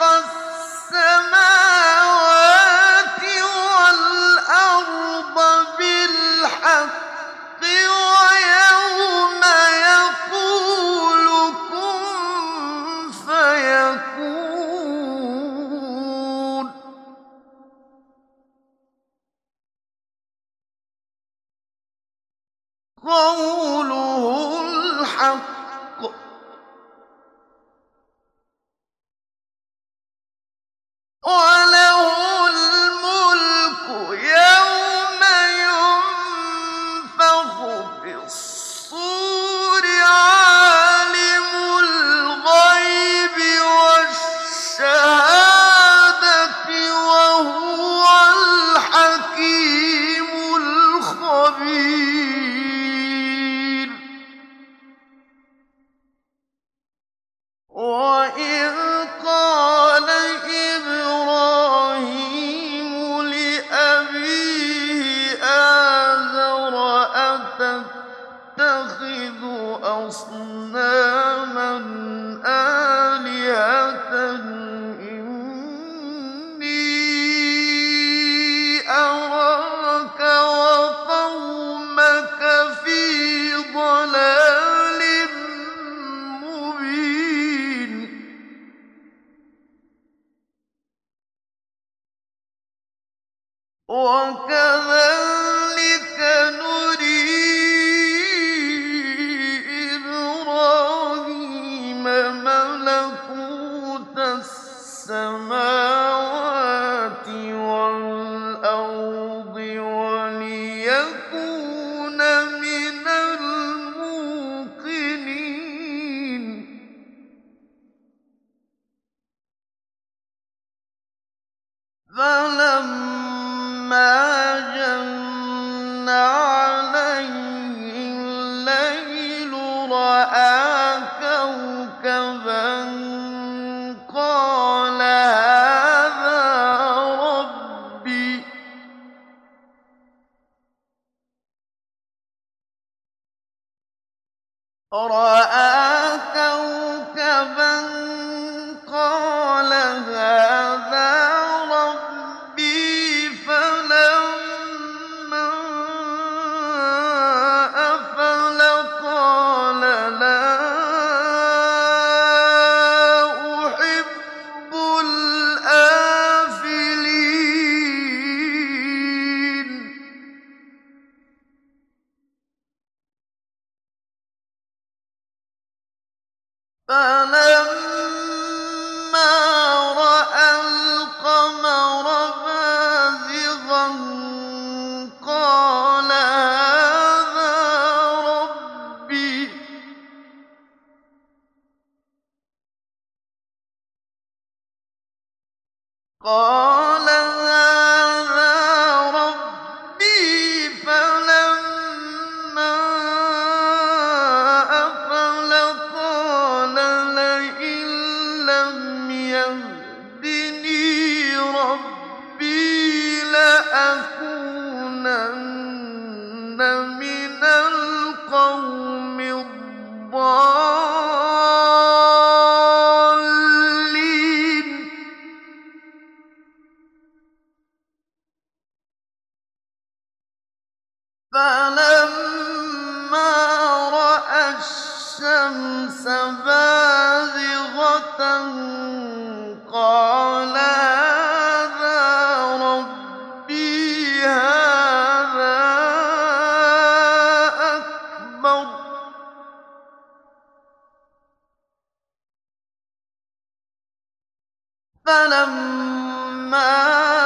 السَّمَاوَاتِ وَالْأَرْضَ بِالْحَقِّ وَيَوْمَ يَقُولُ كُن فَيَكُونُ قَوْلُهُ الْحَقُّ ۚ وَلَهُ الْمُلْكُ يَوْمَ يُنفَخُ فِي الصُّورِ أَصْنَامًا آلِهَةً إِنِّي أَرَاكَ وَقَوْمَكَ فِي ضَلَالٍ مُّبِينٍ وَكَذَٰلِكَ نُرِي إِبْرَاهِيمَ مَلَكُوتَ السَّمَاوَاتِ وَالْأَرْضِ وَلِيَكُونَ مِنَ الْمُوقِنِينَ فَلَمَّا جَنَّ عَلَيْهِ اللَّيْلُ رَأَىٰ كَوْكَبًا قَالَ هَٰذَا رَبِّي ۖ فَلَمَّا أَفَلَ قَالَ لَا أُحِبُّ الْآفِلِينَ فَلَمَّا رَأَى الْقَمَرَ بَازِغًا قَالَ هَٰذَا رَبِّي ۖ فَلَمَّا أَفَلَ قَالَ لَئِن لَّمْ يَهْدِنِي رَبِّي لَأَكُونَنَّ مِنَ الْقَوْمِ الضَّالِّينَ فَلَمَّا رَأَى الشَّمْسَ بَازِغَةً قَالَ هَٰذَا رَبِّي هَٰذَا أَكْبَرُ ۖ فَلَمَّا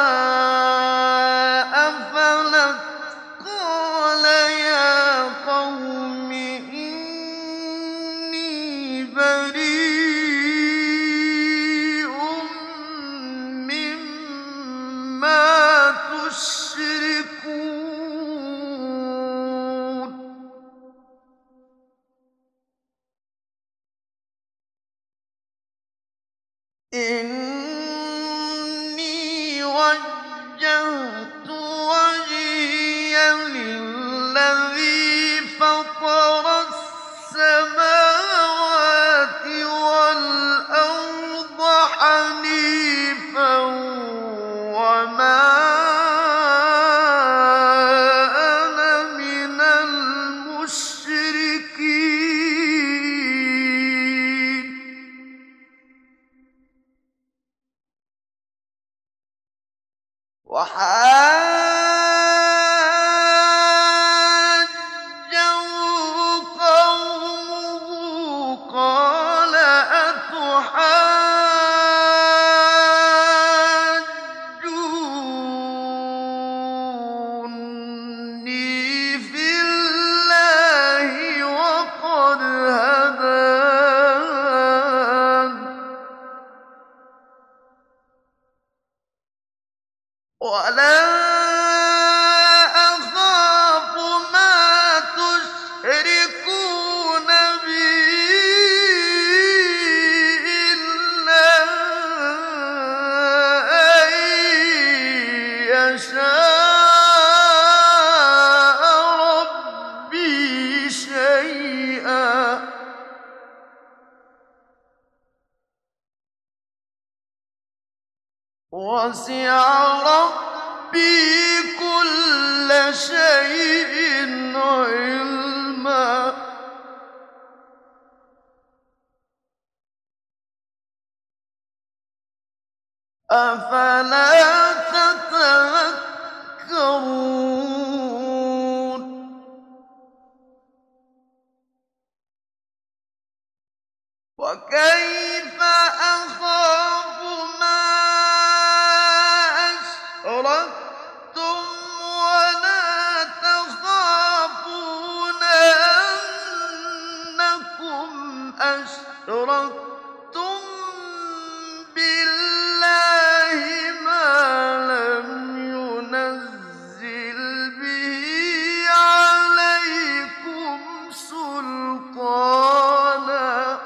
أَفَلَتْ قَالَ يَا قَوْمِ إِنِّي بَرِيءٌ مِّمَّا تُشْرِكُونَ إِنِّي شيئا وسع ربي كل شيء علما أفلا تتذكرون وكيف أخاف ما أشركتم ولا تخافون أنكم أشركتم بالله ما لم ينزل به عليكم سلطانا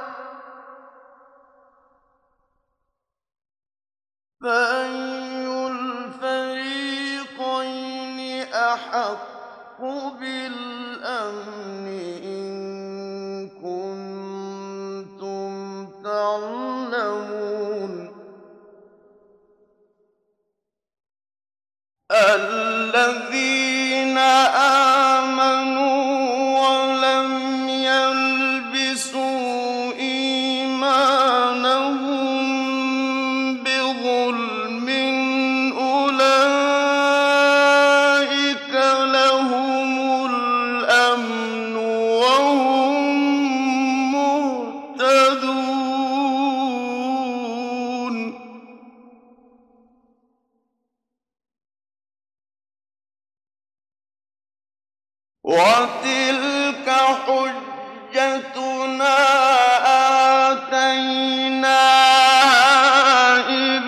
فأي الفريقين أحق بالأمن إن كنتم تعلمون الذين آمنوا ولم يلبسوا إيمانهم بظلم أولئك لهم الأمن وهم مهتدون وتلك حجتنا آتيناها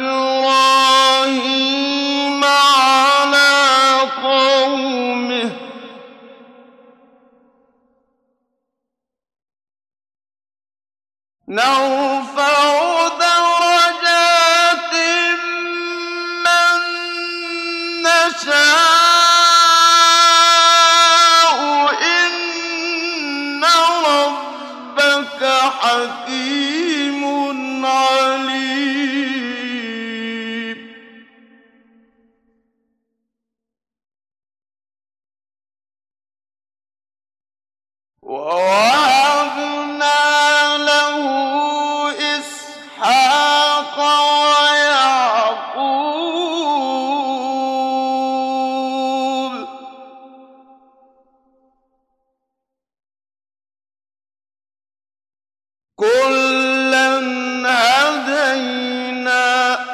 إبراهيم على قومه نرفع درجات من نشاء إن ربك حكيم عليم ووهبنا له إسحاق ويعقوب كلا هدينا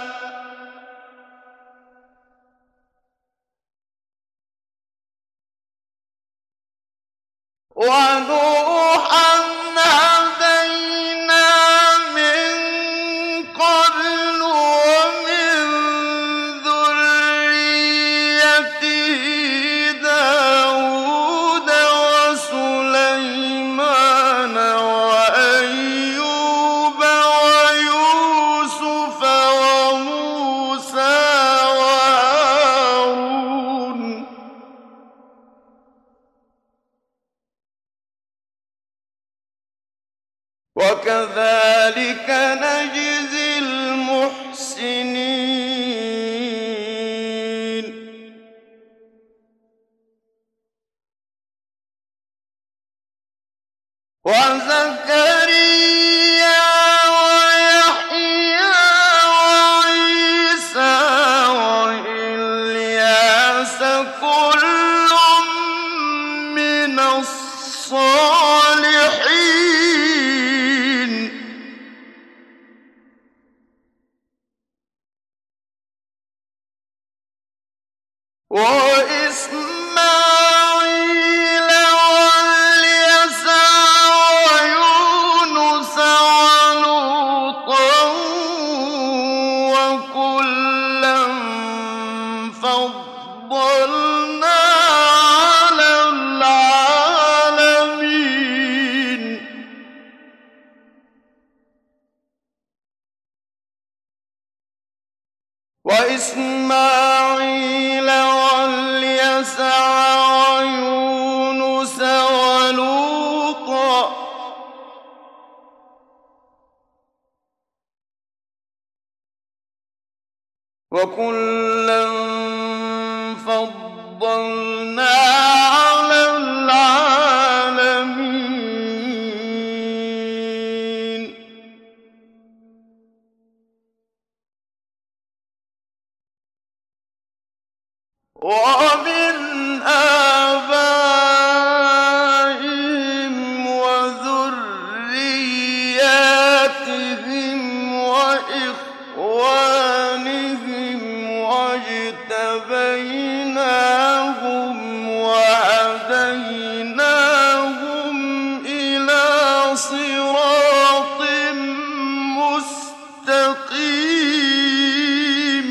ونوحا هدينا من قبل ومن ذريته داود وسليمان وأيوب ويوسف وموسى وهارون وكذلك نجزي المحسنين وزكريا ويحيى وعيسى وإلياس كل من الصالحين وإسماعيل واليسع ويونس ولوطا وكلا فضلنا على العالمين وإسماعيل واليسع ويونس ولوطا وَكُلًّا فَضَّلْنَا عَلَى الْعَالَمِينَ وَمِنْ آبَائِهِمْ وَذُرِّيَّاتِهِمْ وَإِخْوَانِهِمْ وَاجْتَبَيْنَاهُمْ وَهَدَيْنَاهُمْ إِلَىٰ صِرَاطٍ مُّسْتَقِيمٍ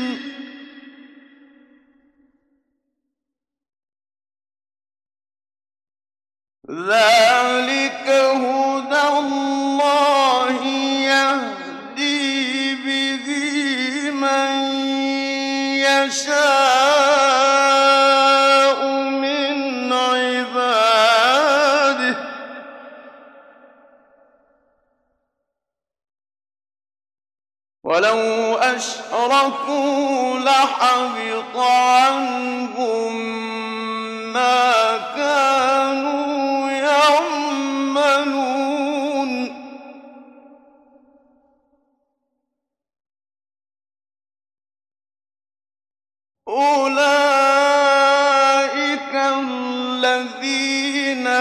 ذَٰلِكَ هُدَى اللَّهِ يَهْدِي بِهِ مَن يَشَاءُ مِنْ عِبَادِهِ ۚ وَلَوْ أَشْرَكُوا لَحَبِطَ عَنْهُم مَّا كَانُوا يَعْمَلُونَ أُولَٰئِكَ الَّذِينَ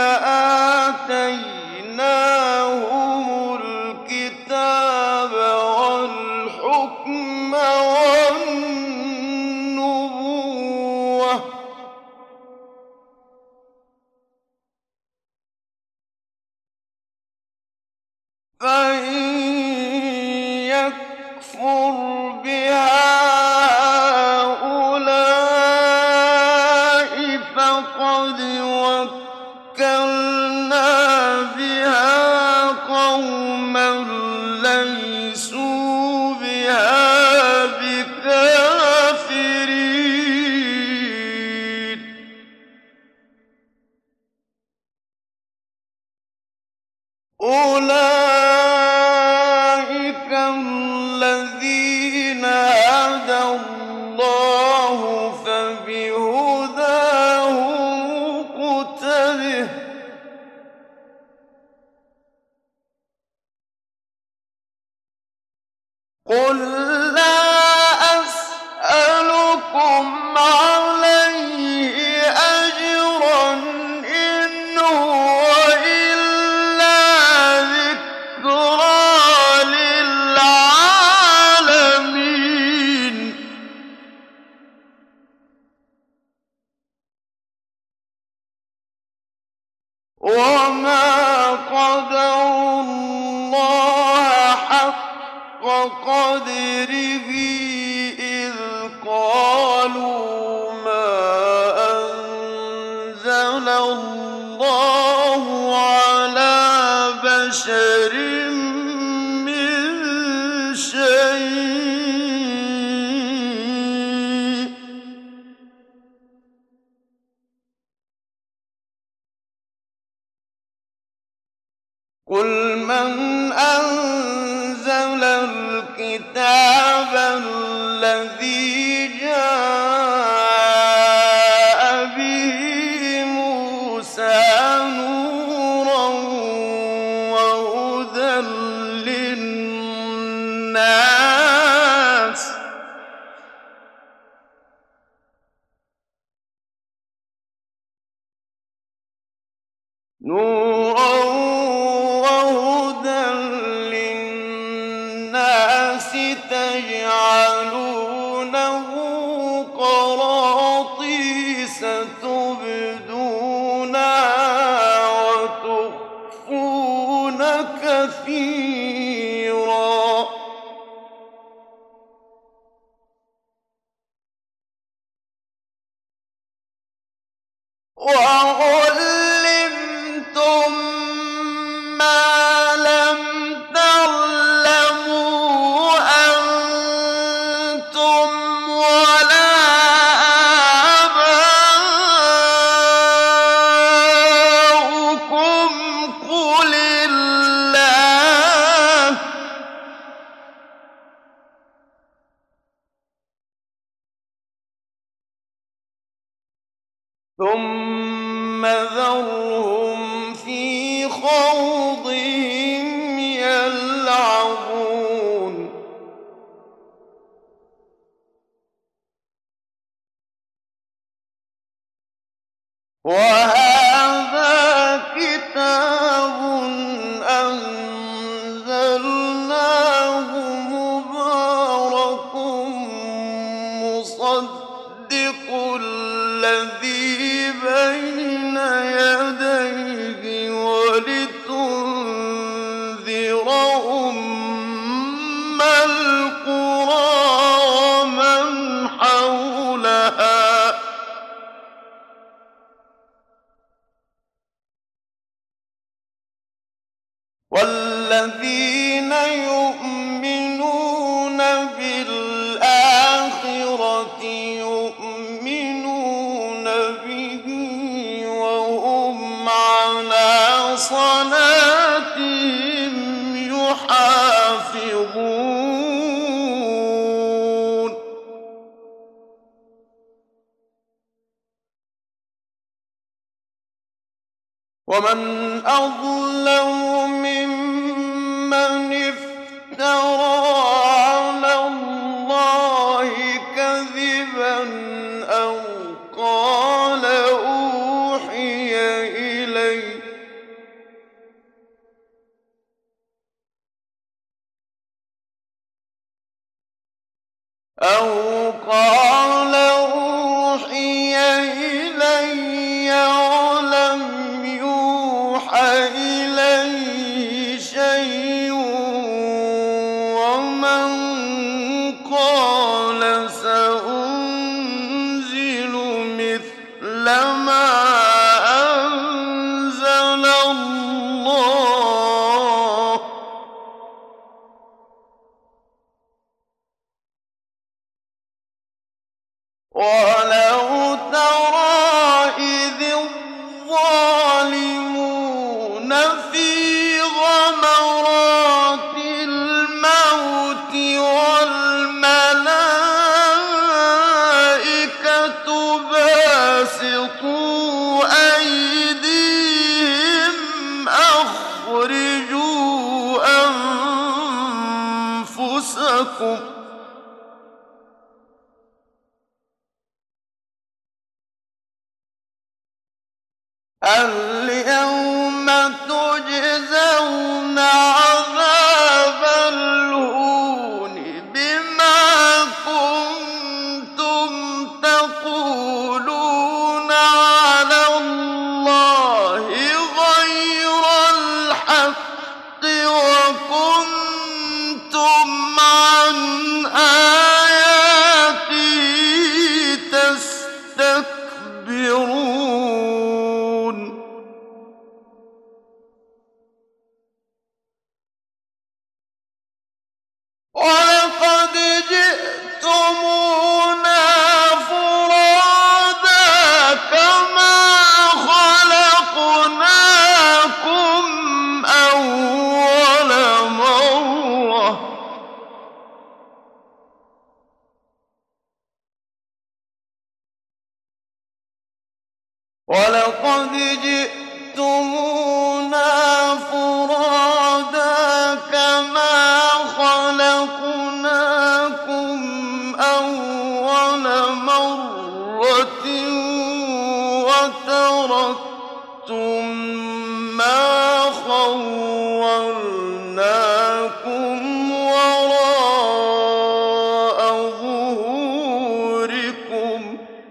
آتَيْنَاهُمُ الْكِتَابَ وَالْحُكْمَ وَالنُّبُوَّةَ ۚ فَإِن يَكْفُرْ بِهَا هَٰؤُلَاءِ فَقَدْ وَكَّلْنَا بِهَا قَوْمًا لَّيْسُوا بِهَا بِكَافِرِينَ أُولَٰئِكَ الَّذِينَ هَدَى اللَّهُ فَبِهُدَاهُ مُقْتَدِهْ ۗ قُل لَّا أَسْأَلُكُمْ عَلَيْهِ أَجْرًا ۖ إِنْ هُوَ إِلَّا ذِكْرَىٰ لِلْعَالَمِينَ وَمَا قَدَرُوا اللَّهَ حَقَّ قَدْرِهِ إِذْ قَالُوا مَا أَنزَلَ اللَّهُ عَلَىٰ بَشَرٍ مِّن شَيْءٍ ۗ قُلْ مَنْ أَنزَلَ الْكِتَابَ الَّذِي جَاءَ بِهِ مُوسَىٰ نُورًا وَهُدًى لِّلنَّاسِ ۖ تَجْعَلُونَهُ قَرَاطِيسَ تُبْدُونَهَا وَتُخْفُونَ كَثِيرًا ۖ وَعُلِّمْتُم مَّا لَمْ تَعْلَمُوا أَنتُمْ وَلَا آبَاؤُكُمْ ۖ قُلِ اللَّهُ ثم ذرهم في خوضهم يلعبون وهذا كتاب أنزلناه مبارك مصدق الذي بين يديه ولتنذر أم القرى ومن حولها والذين يؤمنون بالآخرة يؤمنون به وهم على صلاتهم يحافظون ومن أظلم ممن افترى على الله كذبا أو قال أوحي إلي ولم يوحى إليه شيء ومن قال سأنزل مثل ما أنزل الله ولو ترى إذ الظالمون في غمرات الموت والملائكة باسطوا أيديهم أخرجوا أنفسكم اليوم تجزون عذاب الهون بما كنتم تقولون على الله غير الحق وكنتم عن آياته تستكبرون ولقد جئتمونا فرادا كما خلقناكم أول مرة ولقد جئتمونا فرادا كما خلقناكم أول مرة وتركتم ما خولناكم وراء ظهوركم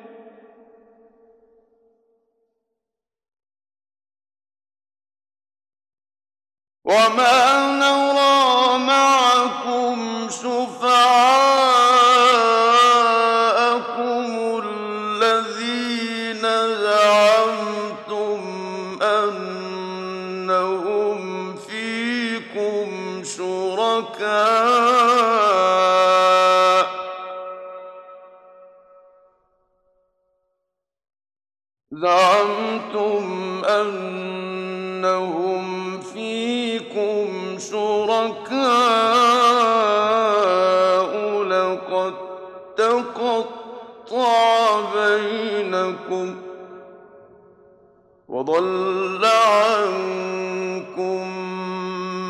وما نرى معكم شفعاءكم الذين زعمتم أنهم فيكم شركاء لقد تقطع بينكم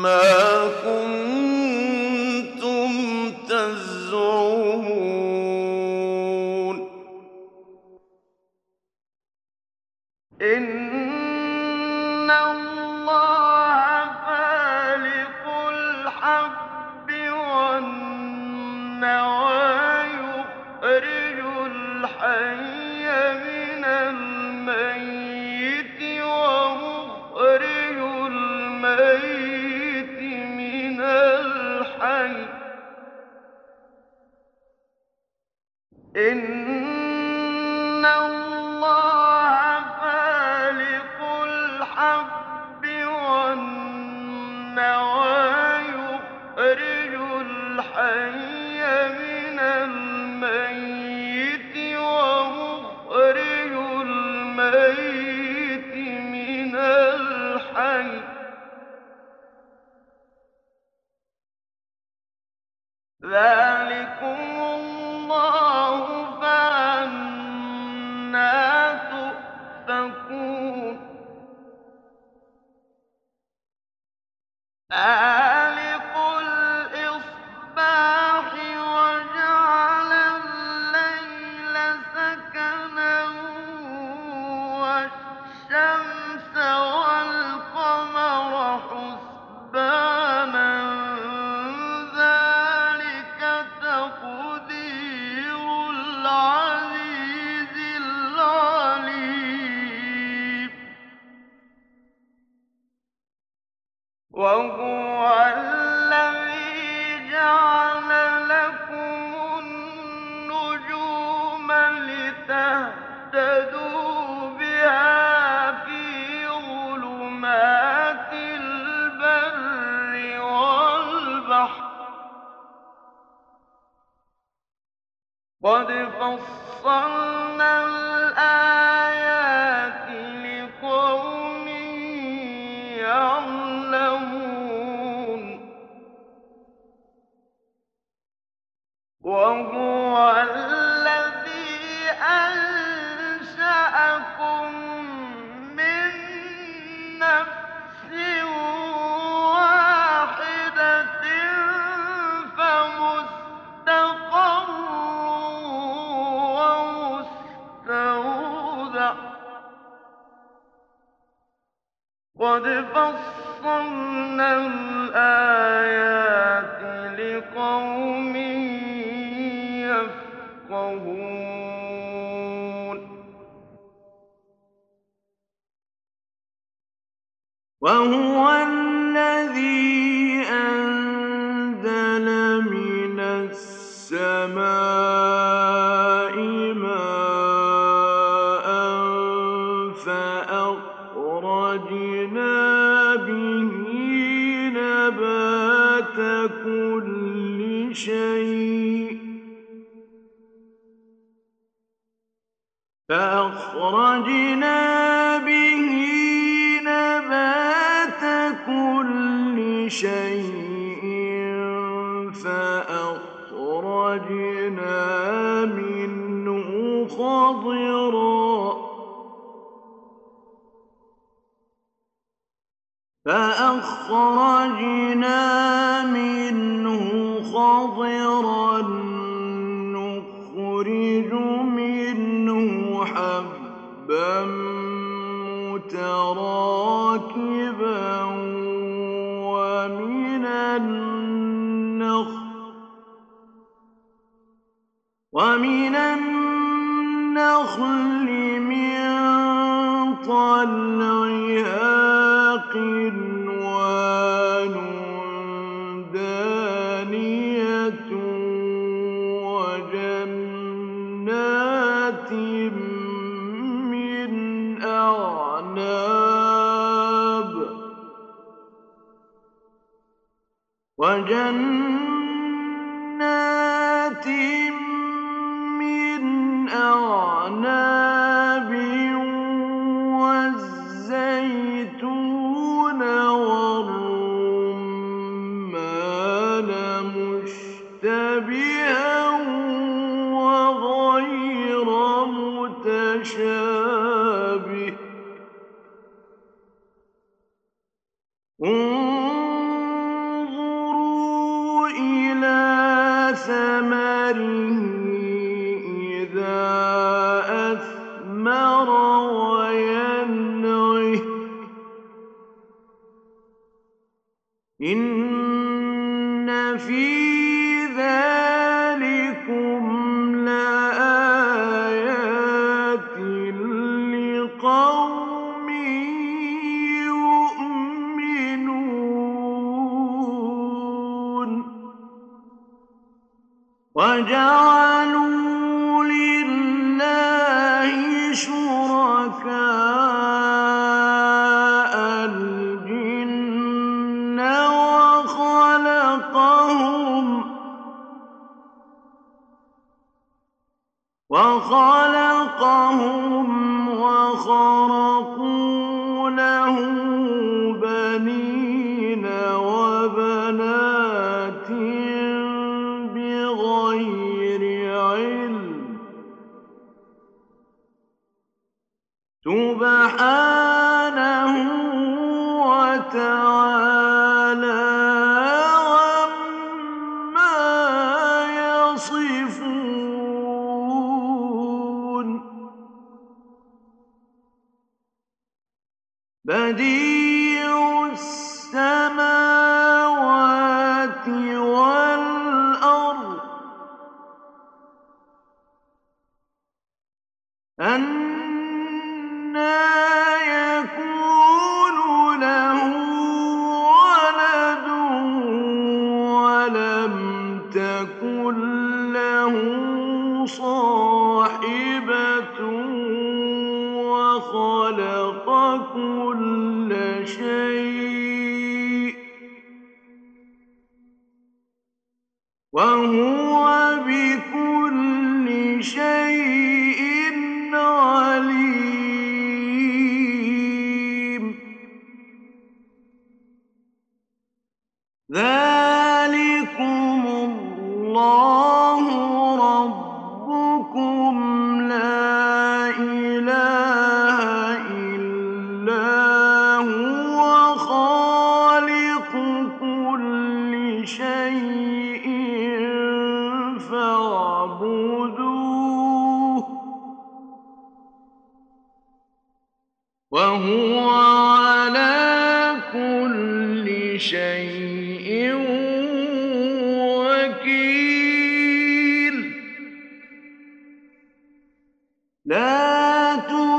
مَا كُنتُمْ تَزْعُمُونَ إِنَّ اللَّهَ فَالِقُ الْحَبِّ وَالنَّوَىٰ يُخْرِجُ الْحَيَّ مِنَ الْمَيِّتِ وَمُخْرِجُ الْمَيِّتِ مِنَ الْحَيِّ ۚ إِنَّ اللَّهَ فَالِقُ الْحَبِّ وَالنَّوَىٰ يُخْرِجُ الْحَيَّ مِنَ الْمَيِّتِ وَمُخْرِجُ الْمَيِّتِ مِنَ الْحَيِّ ۚ ذَٰلِكُمُ اللَّهُ فَأَنَّىٰ تُؤْفَكُونَ فَالِقُ الْإِصْبَاحِ وَجَعَلَ اللَّيْلَ سَكَنًا وَالشَّمْسَ وَالْقَمَرَ حُسْبَانًا ۚ ذَٰلِكَ تَقْدِيرُ الْعَزِيزِ الْعَلِيمِ وَهُوَ الَّذِي جَعَلَ لَكُمُ النُّجُومَ لِتَهْتَدُوا بِهَا فِي ظُلُمَاتِ الْبَرِّ وَالْبَحْرِ ۗ قَدْ فَصَّلْنَا الْآيَاتِ لِقَوْمٍ يَعْلَمُونَ وَهُوَ الَّذِي أَنشَأَكُم مِّن نَّفْسٍ وَاحِدَةٍ فَمُسْتَقَرٌّ وَمُسْتَوْدَعٌ ۗ قَدْ فَصَّلْنَا الْآيَاتِ لِقَوْمٍ يَفْقَهُونَ وَهُوَ الَّذِي أَنزَلَ مِنَ السَّمَاءِ مَاءً فَأَخْرَجْنَا بِهِ نَبَاتَ كُلِّ شَيْءٍ فَأَخْرَجْنَا مِنْهُ خَضِرًا نُّخْرِجُ مِنْهُ حَبًّا مُّتَرَاكِبًا وَمِنَ النَّخْلِ مِن طَلْعِهَا قِنْوَانٌ دَانِيَةٌ وَجَنَّاتٍ مِّنْ أَعْنَابٍ وَالزَّيْتُونَ وَالرُّمَّانَ مُشْتَبِهًا وَغَيْرَ مُتَشَابِهٍ ۗ إن في ذلكم لآيات لقوم يؤمنون وجعلوا لله شركاء الجن وخلقهم وخرقوا له بنين وبنات بغير علم سبحانه وتعالى عما يصفون بديع السماوات والأرض أنى يكون له ولد ولم تكن له صاحبة وخلق كل شيء وهو بكل شيء عليم ذلكم الله ربكم لا إله إلا هو خالق كل شيء فاعبدوه وهو على كل شيء وكيل لا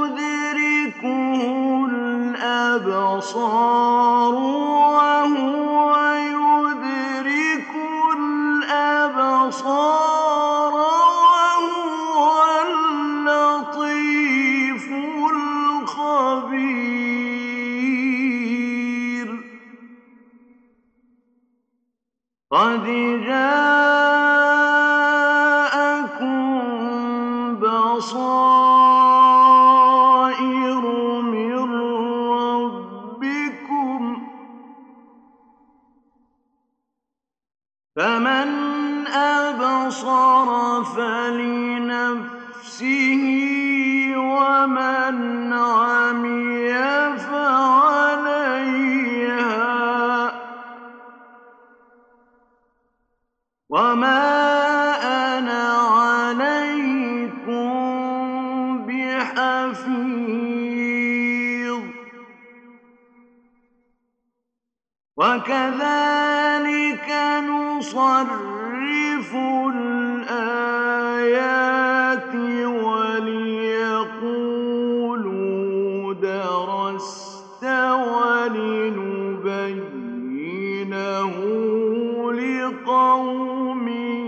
تدركه الأبصار وهو يدرك الأبصار وهو اللطيف الخبير قد جاءكم بصائر من ربكم فمن أبصر فلنفسه ومن عمي فعليها وما أنا عليكم بحفيظ وكذلك نصرف الآيات وليقولوا درست ولنبينه لقوم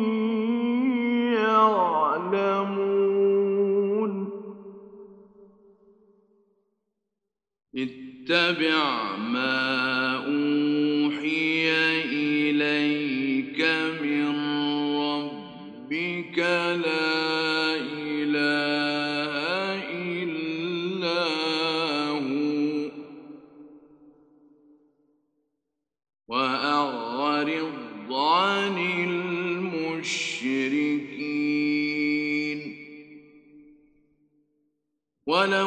يعلمون اتبع ما أوحي إليك من ربك لا إله إلا هو وأعرض عن المشركين ولو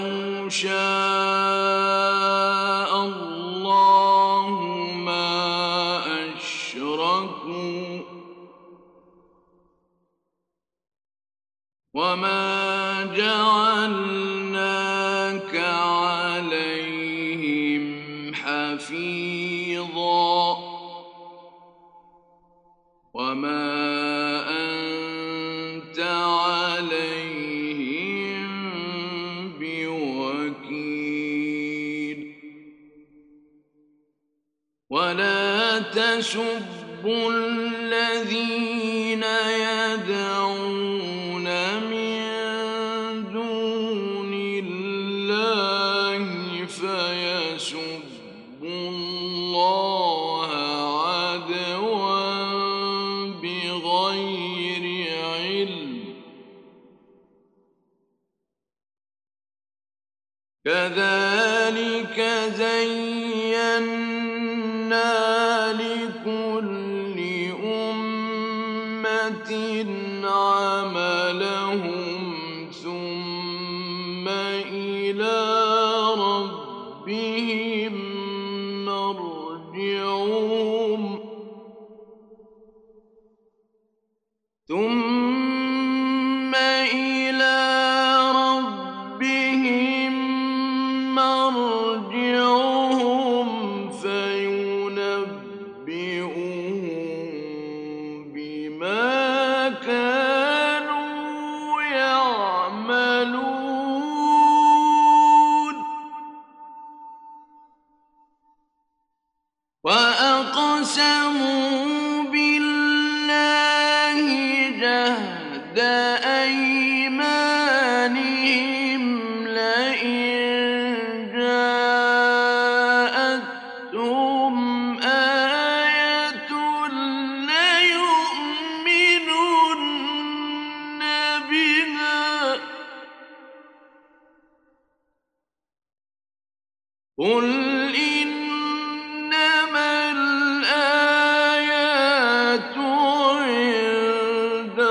شاء الله ما أشركوا وما جعلناك عليهم حفيظا وما أنت عليهم بوكيل ولا تسبوا الذين يدعون من دون الله فيسبوا الله عدوا بغير علم كذلك زينا لكل أمة عملهم ثم إلى ربهم مرجعهم فينبئهم بما كانوا يعملون وأقسموا بالله جهد أيمانهم لئن جاءتهم آية ليؤمنن بها قل إنما الآيات عند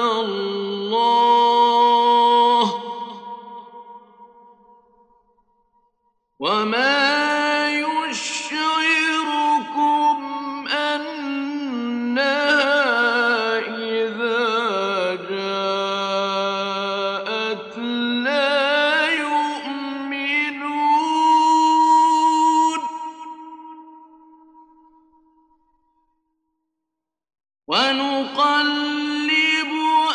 الله وما يشعركم أنها إذا جاءت لا يؤمنون ونقلب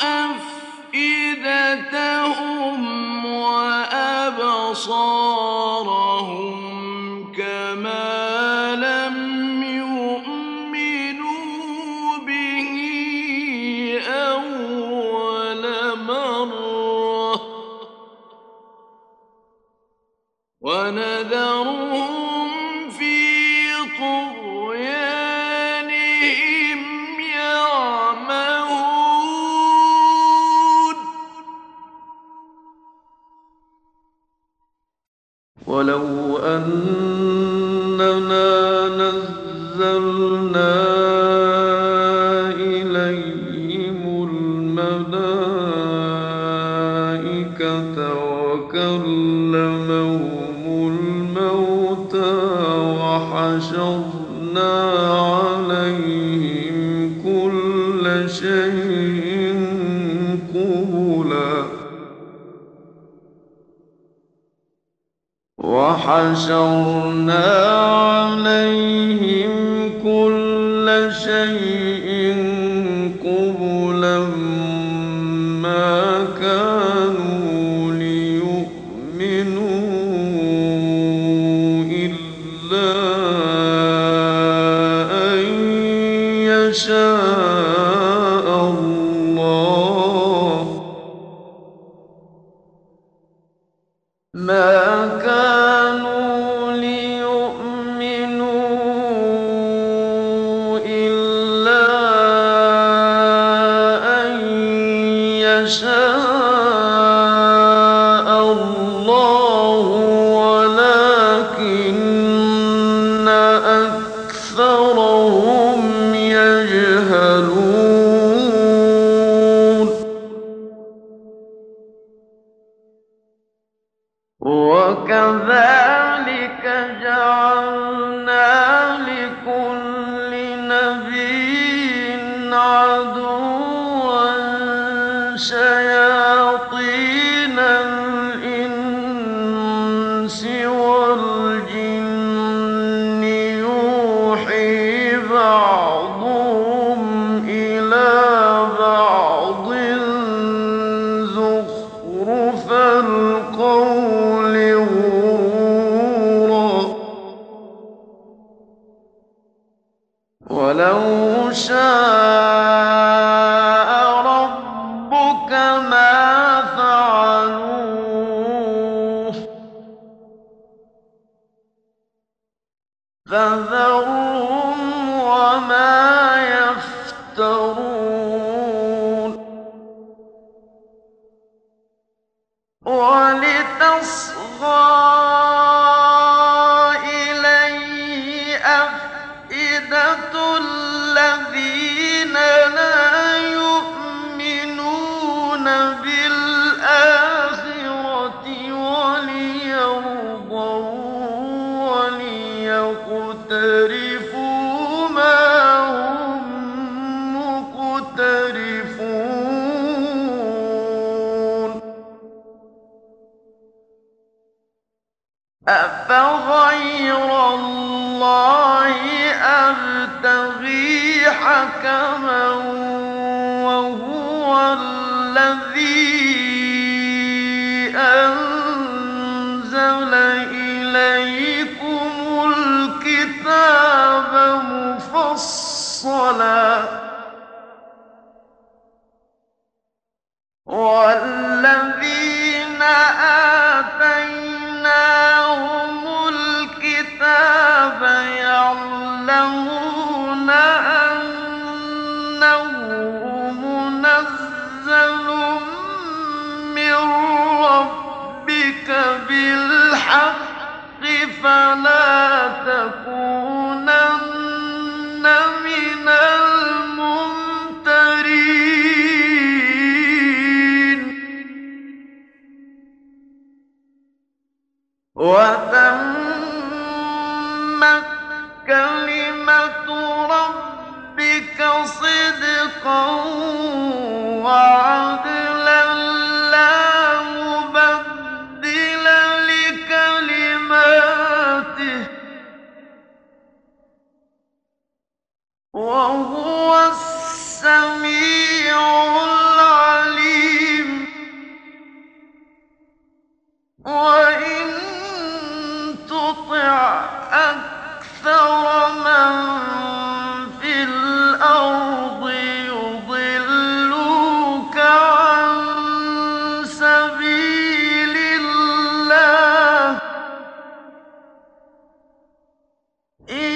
أفئدتهم وأبصارهم كما لم يؤمنوا به أول مرة ونذرهم في طغيانهم يعمهون ولو أننا نزلنا إليهم الملائكة وكلمهم الموتى وحشرنا عليهم كل شيء قبلا وحشرنا عليهم كل شيء قبلا ما كانوا ليؤمنوا إلا أن يشاء الله ما كانوا ليؤمنوا إلا أن يشاء الله ولكن أكثرهم يجهلون وكذلك جعلنا لكل نبي عدوا شياطين الإنس والجن يوحي بعضهم إلى شَاءَ رَبُّكَ مَا فَعَلُوهُ فَذَرْهُمْ وَمَا يَفْتَرُونَ وَلِتَصْغَىٰ إِلَيْهِ أَفْئِدَةُ الَّذِينَ لَا يُؤْمِنُونَ بِالْآخِرَةِ وَلِيَرْضَوْهُ وَلِيَقْتَرِفُوا مَا هُم مُّقْتَرِفُونَ أَفَغَيْرَ اللَّهِ أَبْتَغِي حَكَمًا وَهُوَ الَّذِي أَنزَلَ إِلَيْكُمُ الْكِتَابَ مُفَصَّلًا ۚ وَالَّذِينَ آتَيْنَاهُمُ الْكِتَابَ يَعْلَمُونَ أَنَّهُ مُنَزَّلٌ مِّن رَّبِّكَ بِالْحَقِّ فَلَا تَكُونَنَّ مِنَ الْمُمْتَرِينَ وَتَمَّتْ كَلِمَةُ رَبِّكَ صِدْقًا وَعَدْلًا لَّا مُبَدِّلَ لِكَلِمَاتِهِ ۚ وَهُوَ السَّمِيعُ الْعَلِيمُ وَإِن تُطِعْ أَكْثَرَ مَن فِي الْأَرْضِ يُضِلُّوكَ عَن سَبِيلِ اللَّهِ ۚ إِن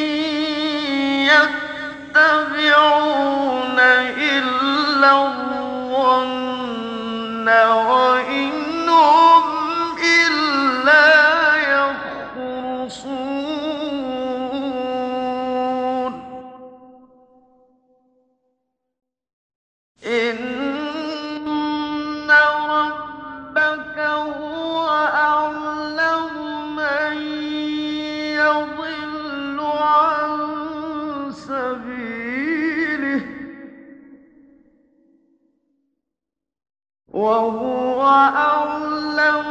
يَتَّبِعُونَ إِلَّا الظَّنَّ وَإِنْ هُمْ إِلَّا يَخْرُصُونَ إِنَّ رَبَّكَ هُوَ أَعْلَمُ مَن يَضِلُّ عَن سَبِيلِهِ ۖ وَهُوَ أَعْلَمُ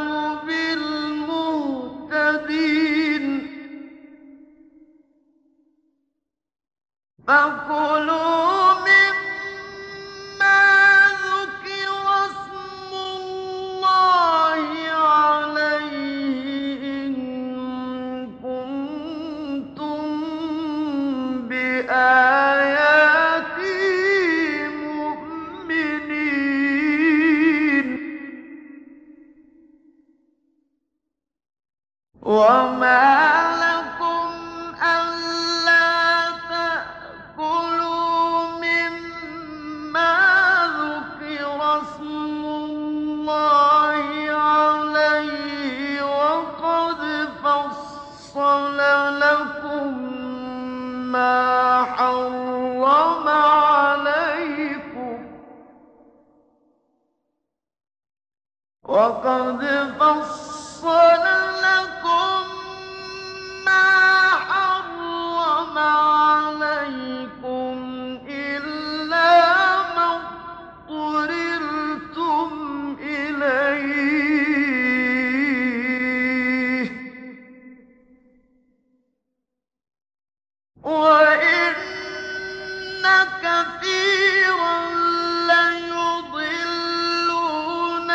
بِالْمُهْتَدِينَ فَكُلُوا مِمَّا ذُكِرَ اسْمُ اللَّهِ عَلَيْهِ إِن كُنتُم بِآيَاتِهِ مُؤْمِنِينَ وَمَا لَكُمْ أَلَّا تَأْكُلُوا مِمَّا ذُكِرَ اسْمُ اللَّهِ عَلَيْهِ وَقَدْ فَصَّلَ لَكُم مَّا حَرَّمَ عَلَيْكُمْ إِلَّا مَا اضْطُرِرْتُمْ إِلَيْهِ ۗ وَإِنَّ كَثِيرًا لَّيُضِلُّونَ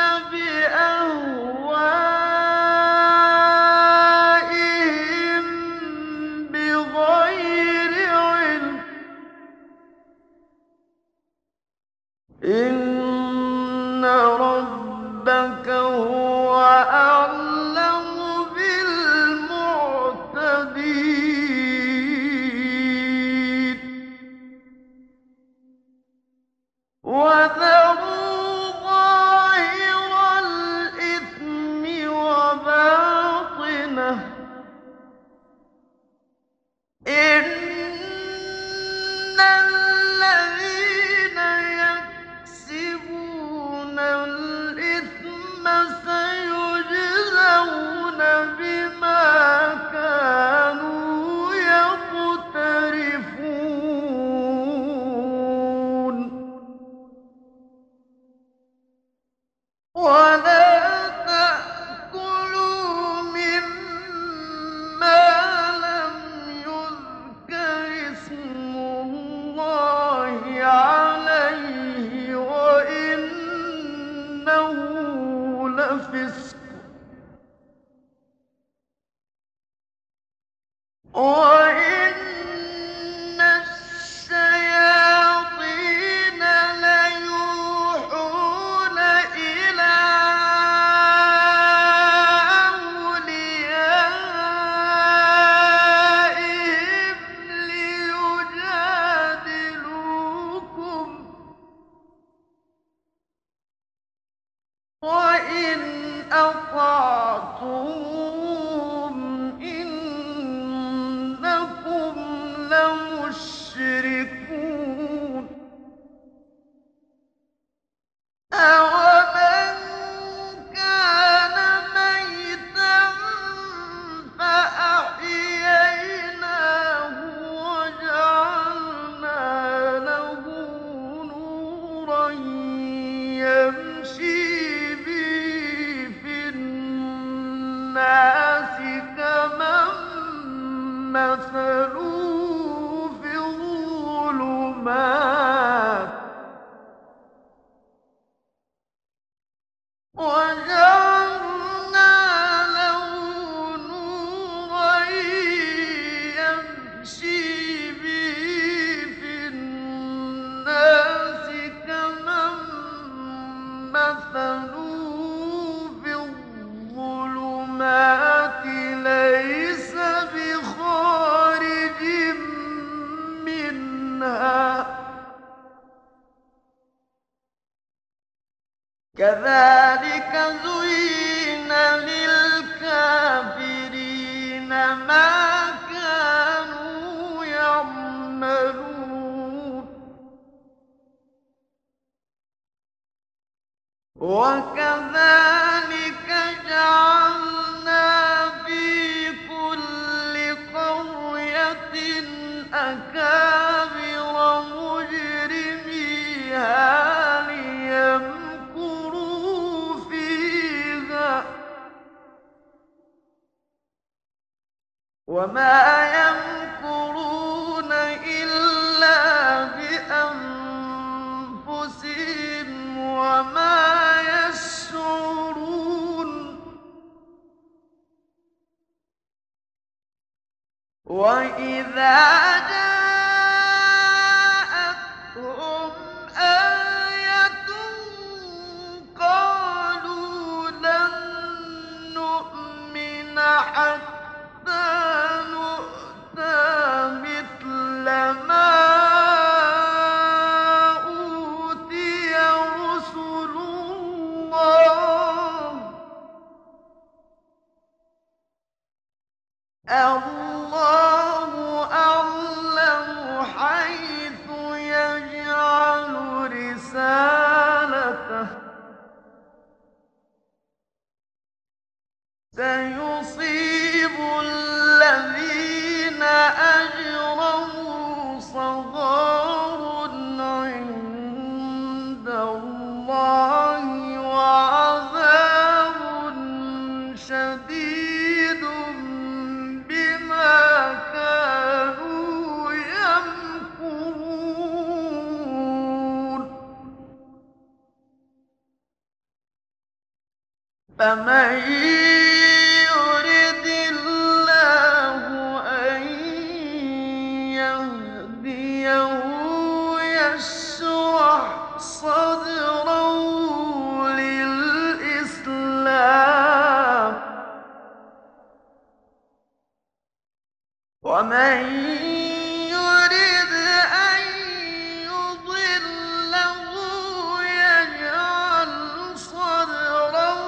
بِأَهْوَائِهِم بِغَيْرِ عِلْمٍ إن ربك هو أعلم بالمعتدين وذروا ظاهر الإثم وباطنه إن الذين يكسبون الإثم سيجزون بما كانوا يقترفون ولا تأكلوا مما لم يذكر اسم الله عليه وإنه لفسق وإن الشياطين ليوحون إلى أوليائهم ليجادلوكم وإن أطعتموهم إنكم لمشركون أَوَمَن كَانَ مَيْتًا فَأَحْيَيْنَاهُ وَجَعَلْنَا لَهُ نُورًا يَمْشِي بِهِ فِي النَّاسِ كَمَن مَّثَلُهُ فِي الظُّلُمَاتِ وَجَعَلْنَا لَهُ نُورًا يَمْشِي بِهِ فِي النَّاسِ كَمَن مَّثَلُهُ فِي الظُّلُمَاتِ لَيْسَ بِخَارِجٍ مِّنْهَا كَذَٰلِكَ زُيِّنَ لِلْكَافِرِينَ مَا كَانُوا يَعْمَلُونَ وَكَذَٰلِكَ جَعَلْنَا فِي كُلِّ قَرْيَةٍ أَكَابِرَ مُجْرِمِيهَا لِيَمْكُرُوا فِيهَا ۖ وَمَا يَمْكُرُونَ إِلَّا بِأَنفُسِهِمْ وَمَا يَشْعُرُونَ وَإِذَا جَاءَتْهُمْ آيَةٌ قَالُوا لَن نُّؤْمِنَ حَتَّىٰ نُؤْتَىٰ مِثْلَ مَا أُوتِيَ رُسُلُ اللَّهِ اللَّهُ أَعْلَمُ حَيْثُ يَجْعَلُ رِسَالَتَهُ ۗ سَيُصِيبُ الَّذِينَ أَجْرَمُوا صَغَارٌ عِندَ اللَّهِ وَعَذَابٌ شَدِيدٌ بِمَا كَانُوا يَمْكُرُونَ فَمَن يُرِدِ اللَّهُ أَن يَهْدِيَهُ يَشْرَحْ صدره للإسلام ومن يرد أن يضله يجعل صدره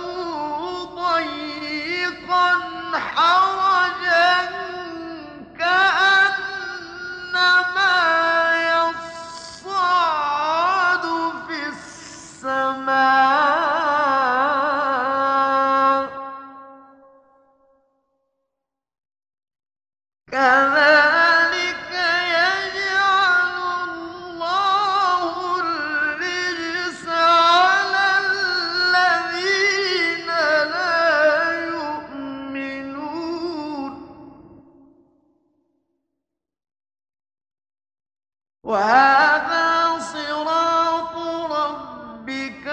ضيقا حرجا كأنما يصعد في السماء كذلك يجعل الله الرجس على الذين لا يؤمنون وهذا صراط ربك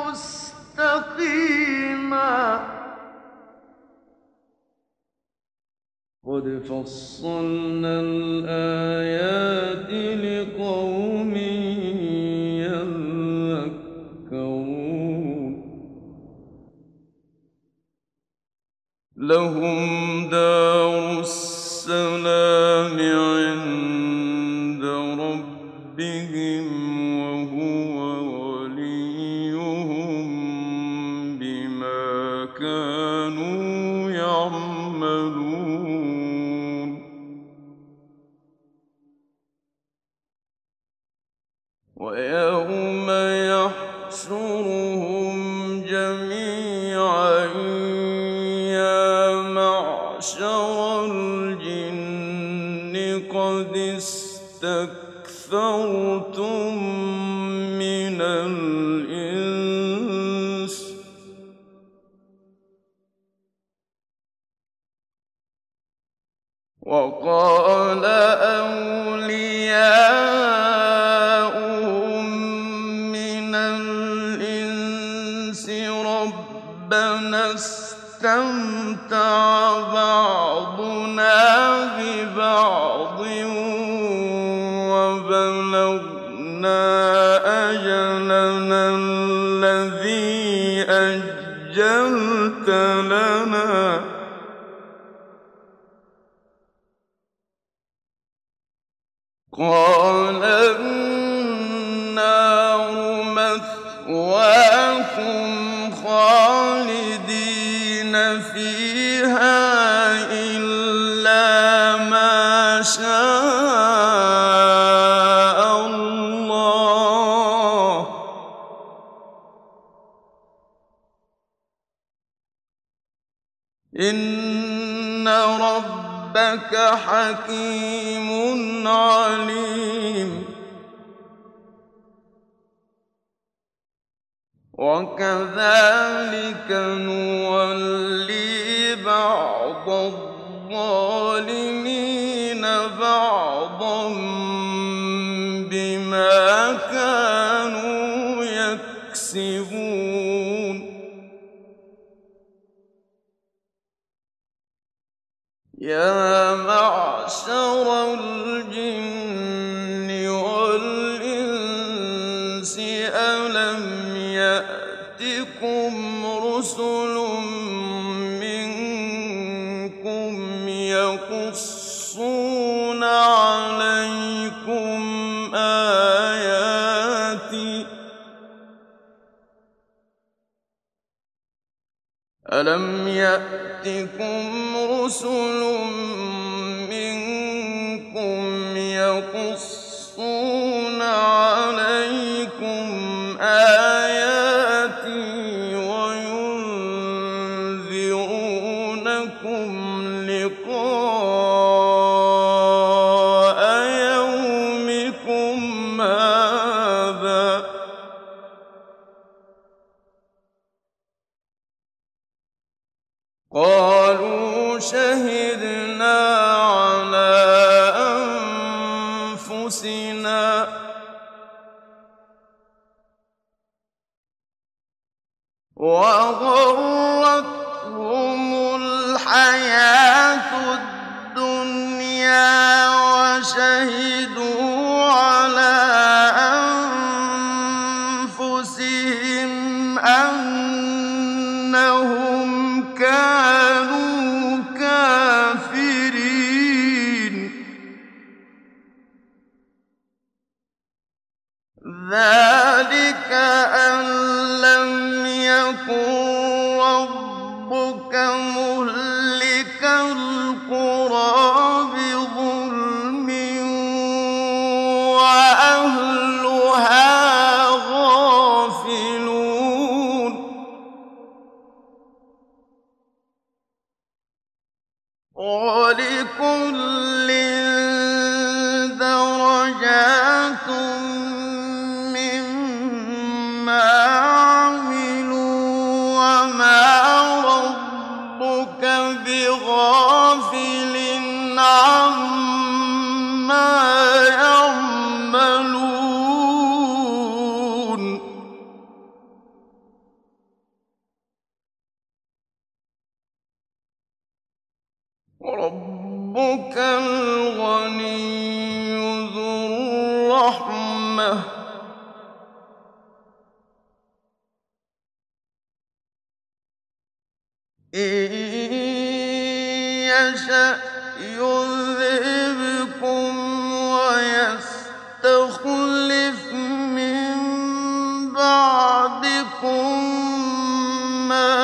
مستقيما قد فصلنا الآيات لقوم يذكرون لهم دار السلام عند ربهم وهو وليهم بما كانوا يعملون ويوم يحشرهم جميعا يا معشر الجن قد استكثرتم من الإنس وقال أولياؤهم من الإنس ربنا استمتع بعضنا ببعض وبلغنا أجلنا الذي أجلت لنا قال النار مثواكم خالدين فيها إلا ما شاء الله إن ربك حكيم عليم وكذلك نولي بعض الظالمين بعضا بما كانوا يكسبون يا معشر الجن والإنس ألم يأتكم رسل منكم يقصون عليكم آياتي ألم يأتكم رسل منكم يقصون عليكم آياتي وينذرونكم لقاء يومكم هذا قالوا شهدنا على أنفسنا وغرتهم الحياة الدنيا وشهدوا على ذَٰلِكَ أَن لَّمْ يَكُن رَّبُّكَ مُهْلِكَ الْقُرَىٰ بِظُلْمٍ وَأَهْلُهَا غَافِلُونَ وَلِكُلٍّ دَرَجَاتٌ مِّمَّا عَمِلُوا ۚ وَمَا رَبُّكَ بِغَافِلٍ عَمَّا يَعْمَلُونَ رَبُّكَ الْغَنِيُّ ذُو الرَّحْمَةِ ۚ إِن يَشَأْ يُذْهِبْكُمْ وَيَسْتَخْلِفْ مِن بَعْدِكُم مَّا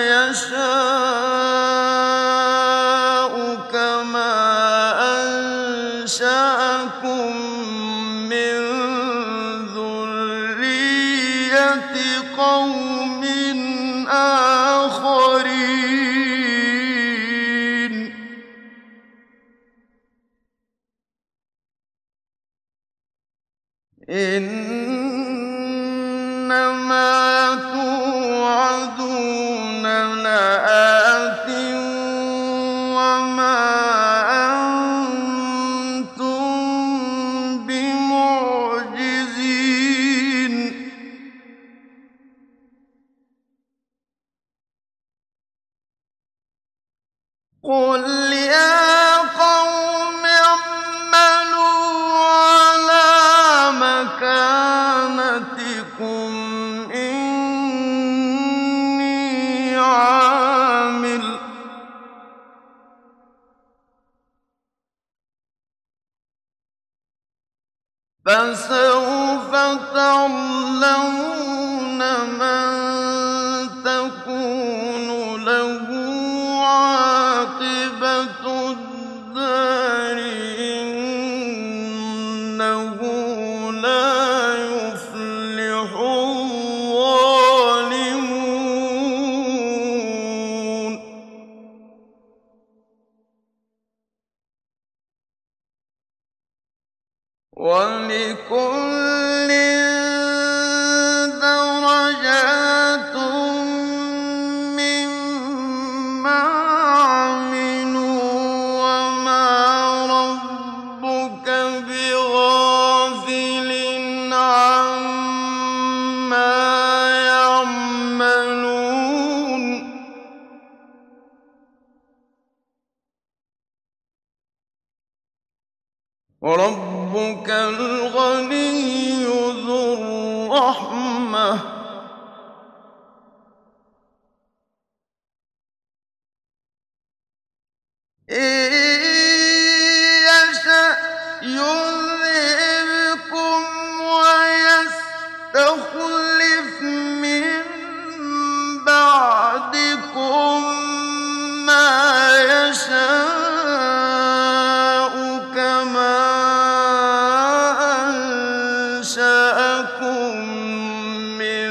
يَشَاءُ كَمَا أَنشَأَكُم مِّن ذُرِّيَّةِ قَوْمٍ آخَرِينَ إِنَّمَا تُوعَدُونَ لَآتٍ ۖ وَمَا أَنتُم بِمُعْجِزِينَ قُلْ يَا قَوْمِ اعْمَلُوا عَلَىٰ مَكَانَتِكُمْ إِنِّي عَامِلٌ ۖ فَسَوْفَ تَعْلَمُونَ مَن تَكُونُ لَهُ عَاقِبَةُ الدَّارِ ۗ إِنَّهُ لَا يُفْلِحُ الظَّالِمُونَ وَلِكُلٍّ دَرَجَاتٌ مِّمَّا عَمِلُوا ۚ وَمَا رَبُّكَ بِغَافِلٍ عَمَّا يَعْمَلُونَ رَبُّكَ الْغَنِيُّ ذُو الرَّحْمَةِ ۚ إِن يَشَأْ يُذْهِبْكُمْ وَيَسْتَخْلِفْ مِن بَعْدِكُم مَّا يَشَاءُ كَمَا أَنشَأَكُم مِّن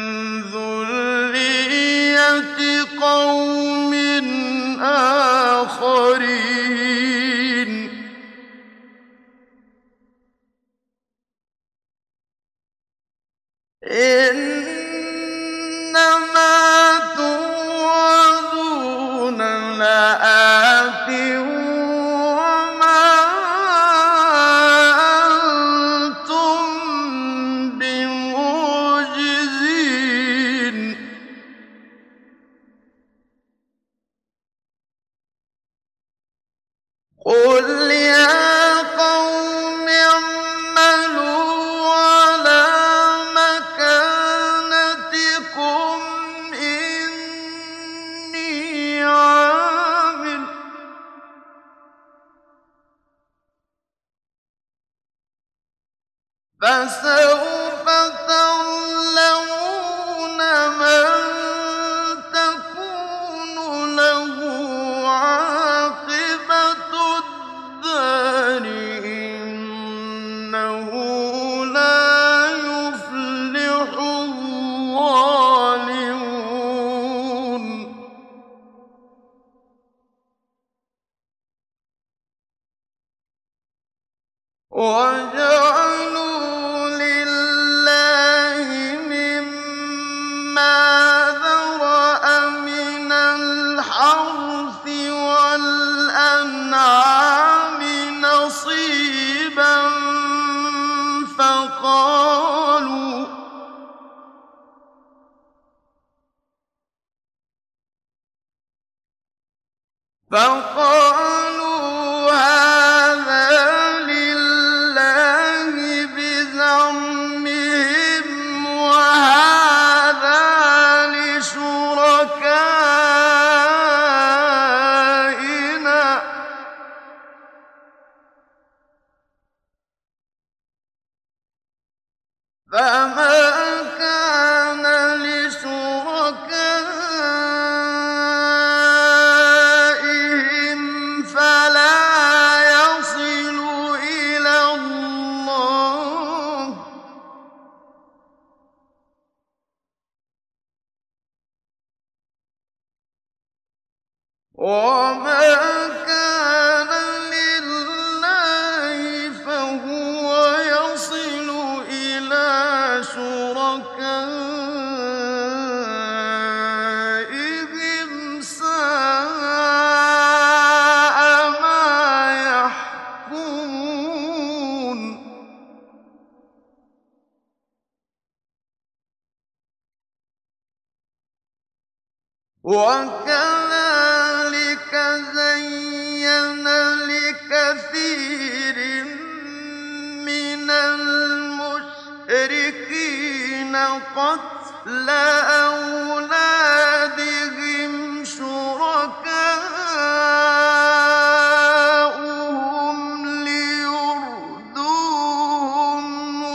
ذُرِّيَّةِ قَوْمٍ آخَرِينَ إِنَّمَا تُوعَدُونَ لَآتٍ ۖ وَمَا أَنتُم بِمُعْجِزِينَ قُلْ يَا قَوْمِ اعْمَلُوا عَلَىٰ مَكَانَتِكُمْ إِنِّي عَامِلٌ ۖ فَسَوْفَ فَتَعْلَمُونَ مَن تَكُونُ لَهُ عَاقِبَةُ الدَّارِ ۗ إِنَّهُ لَا يُفْلِحُ الظَّالِمُونَ. وَجَعَلُوا لِلَّهِ مِمَّا ذَرَأَ مِنَ الْحَرْثِ وَالْأَنْعَامِ نَصِيبًا فَقَالُوا هَٰذَا لِلَّهِ بِزَعْمِهِمْ وَهَٰذَا لِشُرَكَائِنَا ۖ فَمَا كَانَ لِشُرَكَائِهِمْ فَلَا يَصِلُ إِلَى اللَّهِ ۖ وَمَا كَانَ لِلَّهِ فَهُوَ يَصِلُ إِلَىٰ شُرَكَائِهِمْ ۗ سَاءَ مَا يَحْكُمُونَ. وَكَذَٰلِكَ زَيَّنَ لِكَثِيرٍ مِّنَ الْمُشْرِكِينَ قَتْلَ أَوْلَادِهِمْ شُرَكَاؤُهُمْ لِيُرْدُوهُمْ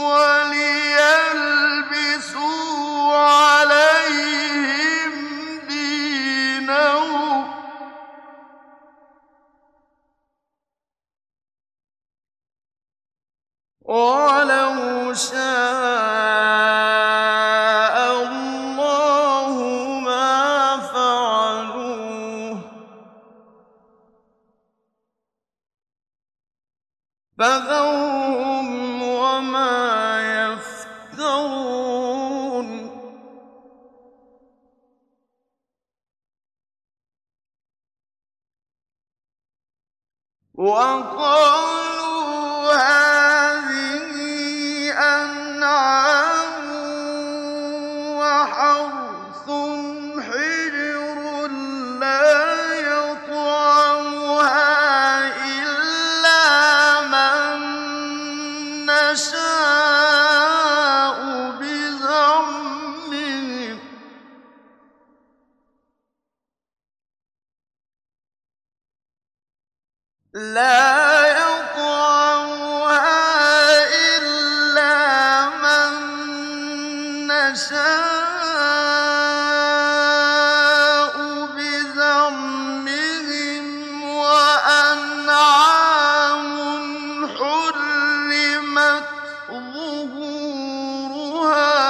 وَلِيَلْبِسُوا عَلَيْهِمْ دِينَهُمْ ۖ وَلَوْ شَاءَ اللَّهُ مَا فَعَلُوهُ ۖ فَذَرْهُمْ وَمَا يَفْتَرُونَ. وَقَالُوا هَٰذِهِ أَنْعَامٌ وَحَرْثٌ حِجْرٌ لَّا يَطْعَمُهَا إِلَّا مَن نَّشَاءُ بِزَعْمِهِمْ ۚ لَا يَطْعَمُهَا إِلَّا مَن نَّشَاءُ بِزَعْمِهِمْ ۚ وَأَنْعَامٌ حُرِّمَتْ ظُهُورُهَا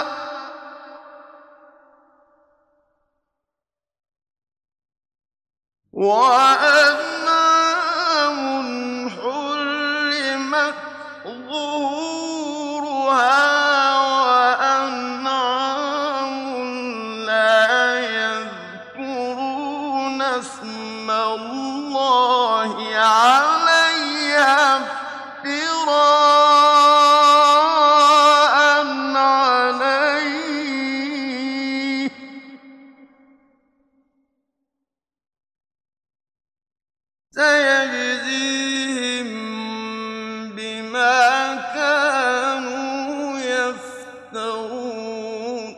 وَأَنْعَامٌ لَّا يَذْكُرُونَ اسْمَ اللَّهِ عَلَيْهَا افْتِرَاءً عَلَيْهِ ۚ سَيَجْزِيهِم بِمَا كَانُوا يَفْتَرُونَ.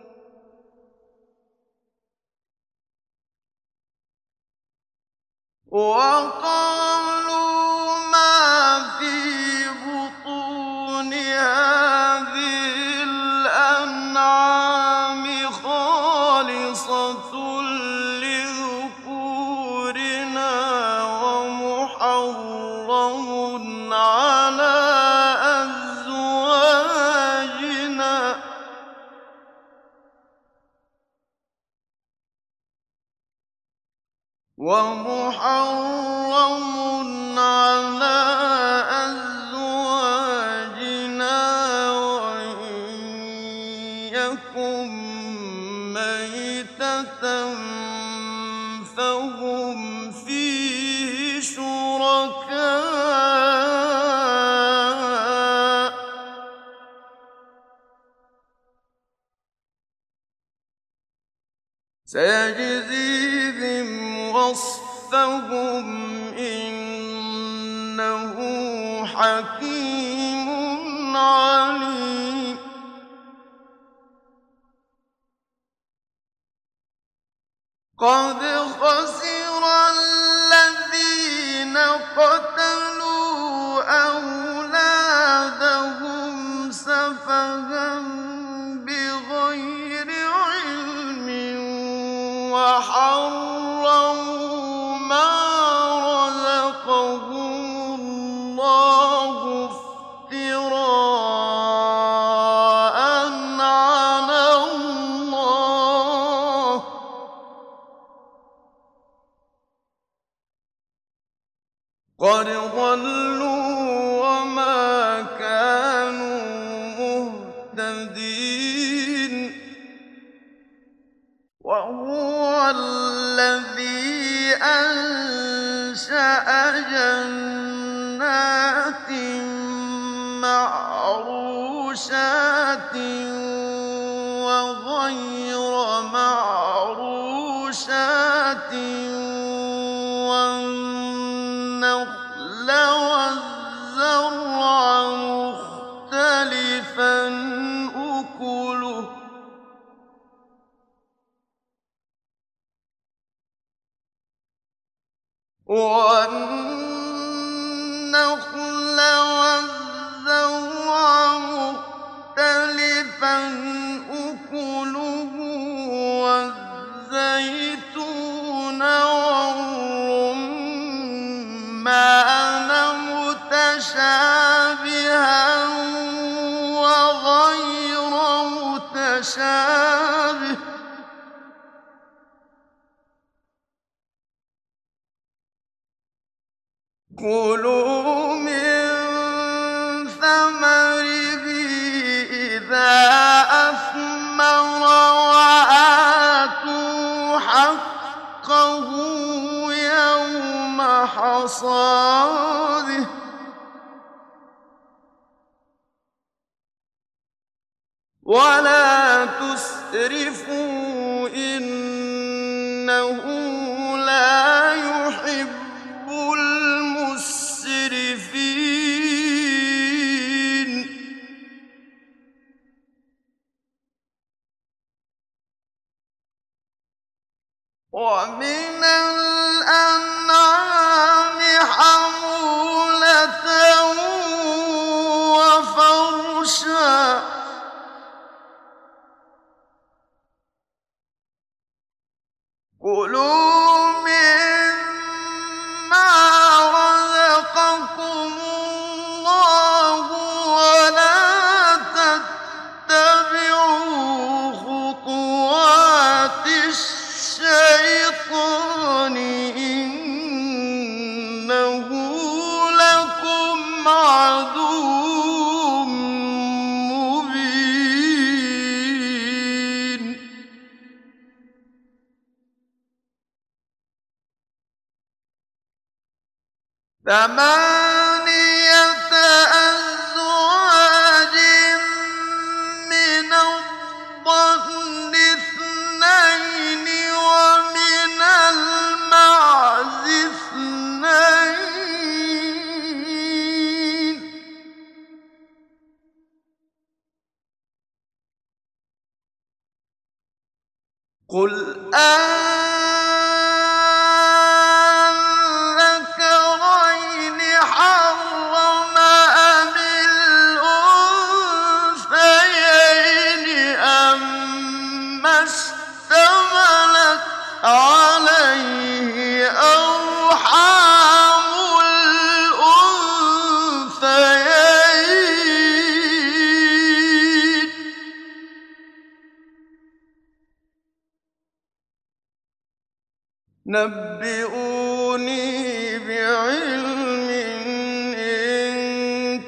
وَقَالُوا مَا فِي بُطُونِ هَٰذِهِ ومحرم على أزواجنا وإن يكن ميتة فهم فيه شركاء سيجزيهم وصفهم إنه حكيم عليم قد خسر الذين قتلوا أولادهم سفها بغير علم وحرموا ما رزقهم الله افتراء على الله قد ضلوا وما كانوا مهتدين وهو الذي أنشأ جنات معروشات وغير معروشات والنخل والزرع مختلفا أكله والنخل والزرع مختلفا أكله والزيتون والرمان متشابها وغير متشابه كلوا من ثمره إذا أثمر وآتوا حقه يوم حصاده ولا تسرفوا إنه لا يحب المسرفين ومن الأنعام حمولة وفرشا كلوا مما رزقكم الله ولا تتبعوا خطوات الشيطان إنه لكم عدو مبين ثمانية أزواج من الضأن اثنين ومن المعز اثنين قل الذكرين حرم أم الأنثيين أما اشتملت عليه أرحام الأنثيين نبئوني بعلم إن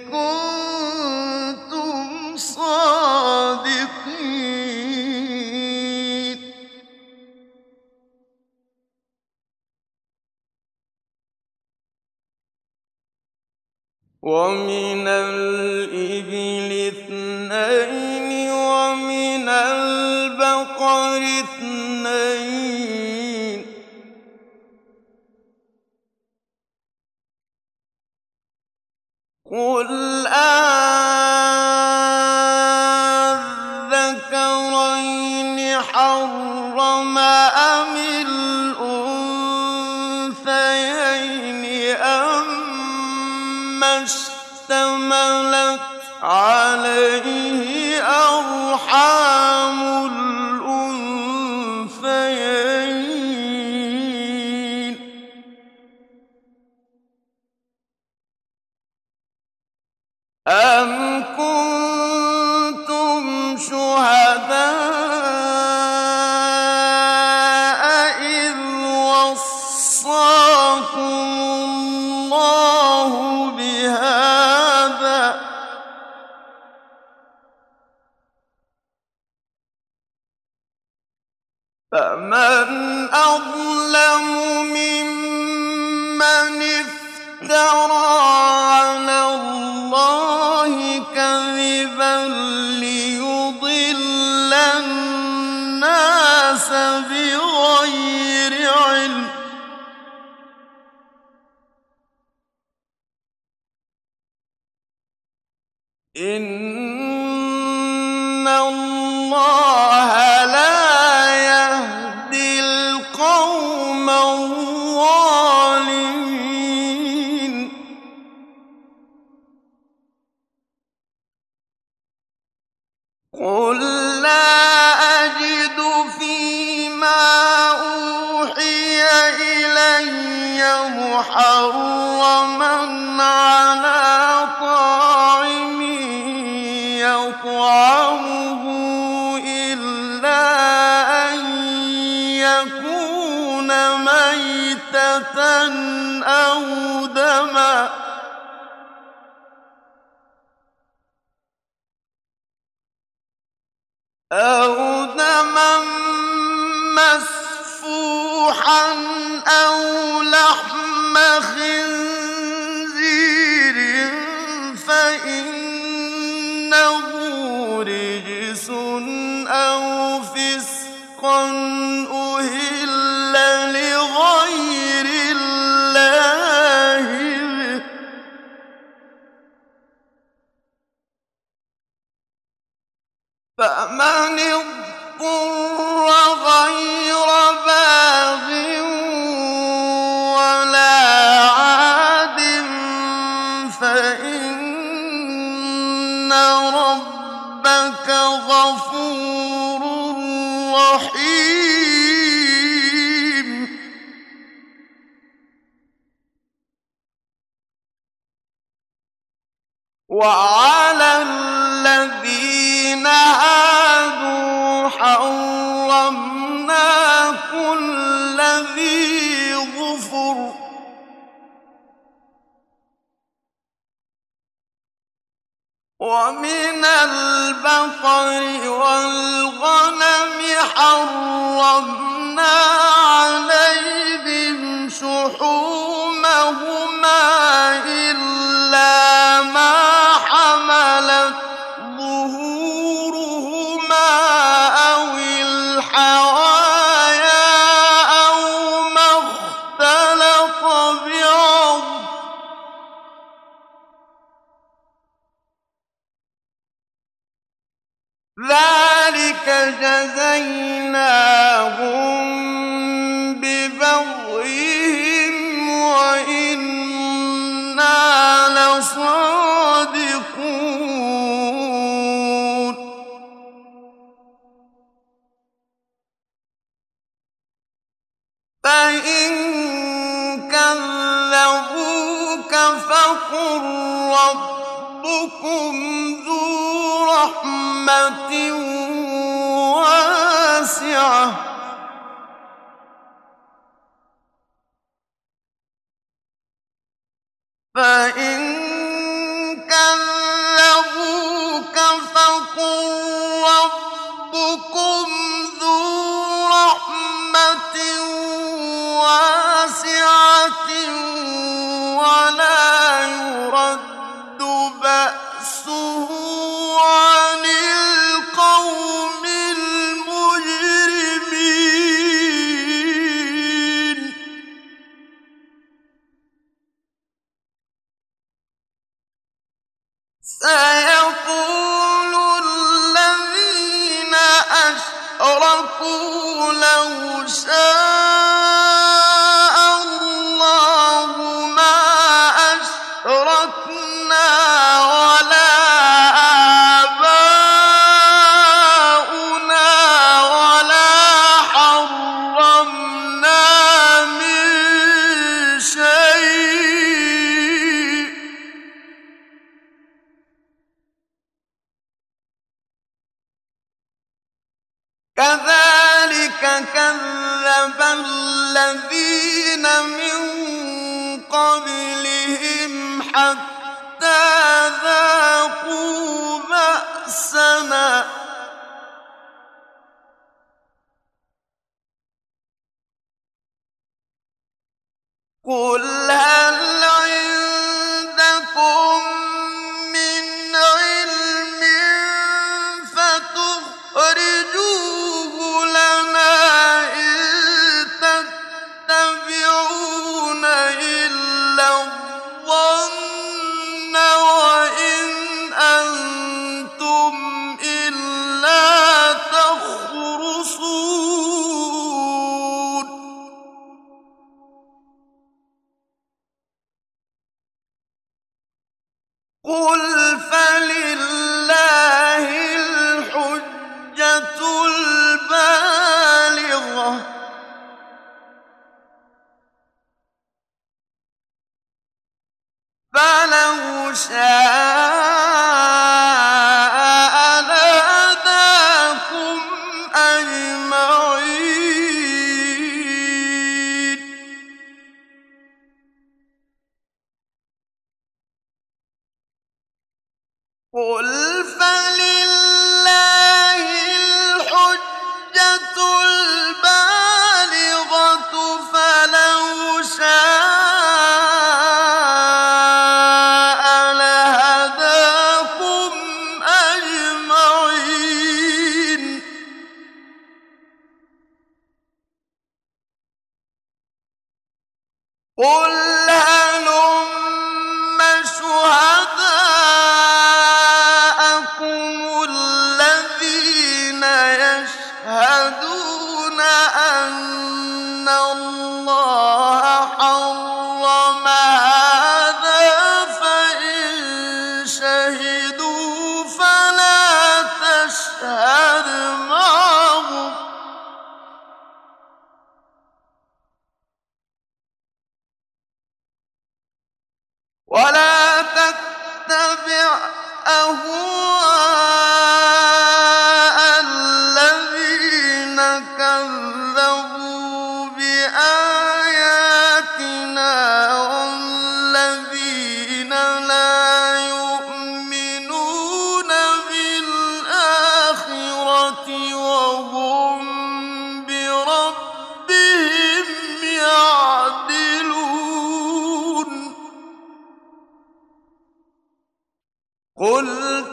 كنتم صادقين. ومن الإبل اثنين ومن البقر اثنين قل أذكرين حرم أم الأنثيين أما اشتملت عليه أرحام الأنثيين أم كنتم شهداء إذ وصاكم الله بهذا فمن أظلم ممن افترى على الله كذبا ليضل الناس بغير علم إن الله لا يهدي القوم الظالمين. قل لا أجد فيما أوحي إلي محرما على طاعم يطعمه إلا أن يكون ميتة أو دما مسفوحا أو لحم خنزير فإنه رجس أو فسقا أهل لغير الله به فمن اضطر غير باغ ولا عاد فإن ربك غفور رحيم. وعلى الذين هادوا حرمنا كل ذي ظفر ومن البقر والغنم حرمنا عليهم شحومهما إلا ما حملت ظهورهما أو الحوايا أو ما اختلط بعظم ذلك جزيناهم ببغيهم وإنا لصادقون. فإن كذبوك فقل ربكم ذو رحمة واسعة أشركوا لو شاء الله ما أشركنا ولا آباؤنا ولا حرمنا من شيء كذلك كذب الذين من قبلهم حتى ذاقوا بأسنا قل هل عندكم من علم فتخرجوه لنا إن تتبعون إلا الظن وإن أنتم إلا تخرصون قل فلله الحجة البالغة فلو شاء لهداكم أجمعين قل فلله الحجة البالغة فلو شاء لهداكم أجمعين قل هلم شهداءكم الذين يشهدون أن الله حرم هذا فإن شهدوا فلا تشهد معهم ولا تتبع أهواء الذين كذبوا بآياتنا والذين لا يؤمنون بالآخرة وهم بربهم يعدلون قل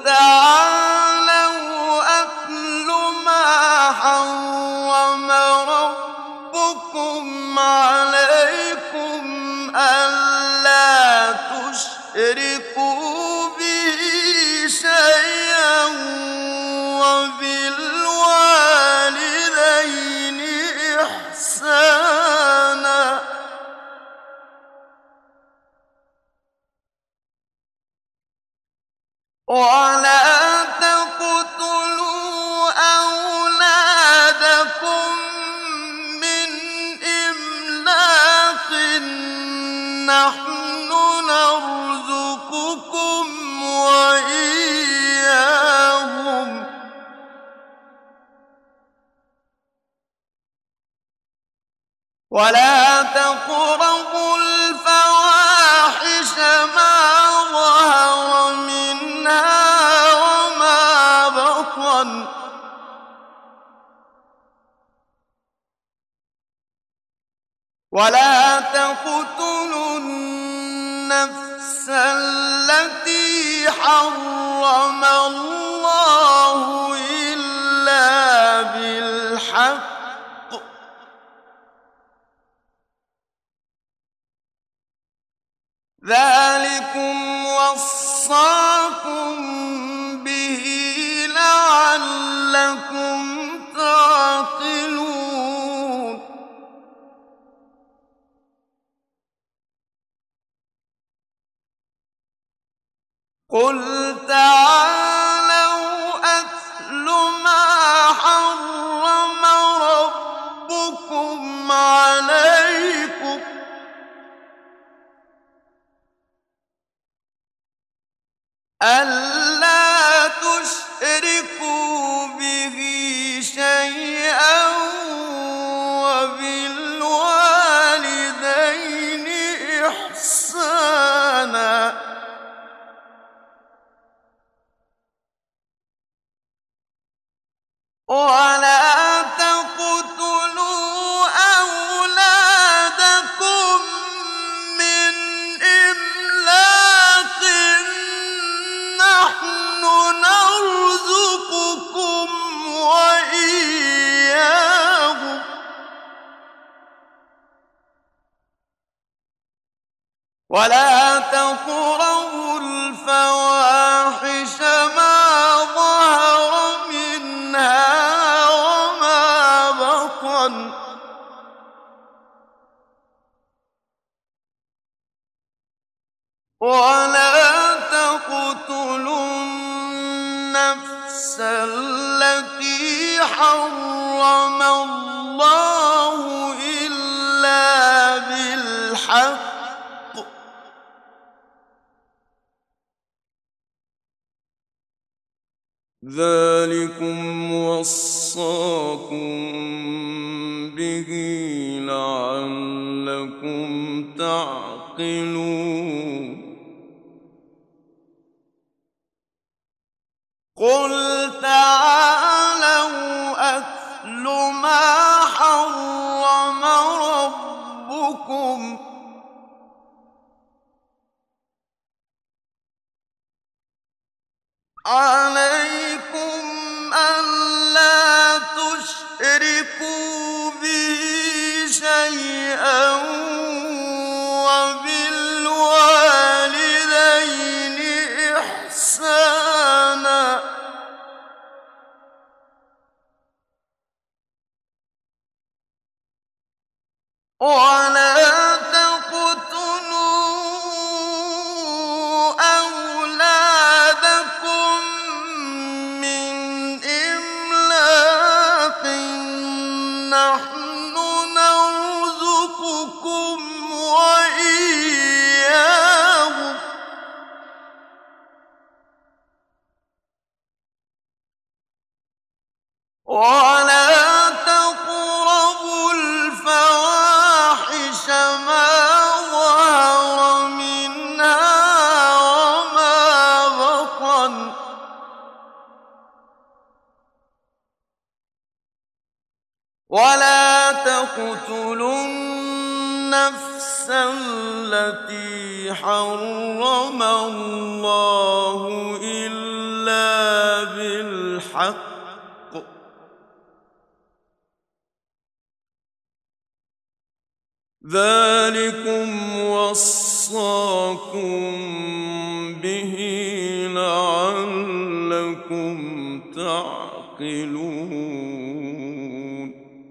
تعالوا أتل ما حرم ربكم عليكم ألا تشركوا به شيئا وبالوالدين إحسانا ولا تقتلوا أولادكم من إملاق نحن نرزقكم وإياهم ولا تقربوا الفواحش ما ظهر منها وما بطن ولا تقتلوا النفس التي حرم الله إلا بالحق ذلكم وصاكم به لعلكم تعلمون قُلْ تَعَالَوْا أَتْلُ مَا حَرَّمَ رَبُّكُمْ عَلَيْكُمْ أَلَّا تُشْرِكُوا بِهِ شَيْئًا وَبِالْوَالِدَيْنِ إِحْسَانًا وَلَا تَقْتُلُوا أَوْلَادَكُم مِّنْ إِمْلَاقٍ ۖ نَّحْنُ نَرْزُقُكُمْ وَإِيَّاهُمْ ۖ وَلَا تَقْرَبُوا الْفَوَاحِشَ مَا ظَهَرَ مِنْهَا وَمَا بَطَنَ ۖ وَلَا تَقْتُلُوا النَّفْسَ الَّتِي حَرَّمَ اللَّهُ إِلَّا بِالْحَقِّ ۚ ذَٰلِكُمْ وَصَّاكُم بِهِ لَعَلَّكُمْ تَعْقِلُونَ قُلْ تَعَالَوْا أَتْلُ مَا حَرَّمَ رَبُّكُمْ عَلَيْكُمْ أَلَّا تُشْرِكُوا بِهِ شَيْئًا وَبِالْوَالِدَيْنِ إِحْسَانًا وَلَا تَقْتُلُوا أَوْلَادَكُم مِّنْ إِمْلَاقٍ ۖ نَّحْنُ نَرْزُقُكُمْ وَإِيَّاهُمْ ۖ وَلَا تَقْرَبُوا الْفَوَاحِشَ مَا ظَهَرَ مِنْهَا وَمَا بَطَنَ ۖ وَلَا تَقْتُلُوا النَّفْسَ الَّتِي حَرَّمَ اللَّهُ إِلَّا بِالْحَقِّ ۚ ذَٰلِكُمْ وَصَّاكُم بِهِ لَعَلَّكُمْ تَعْقِلُونَ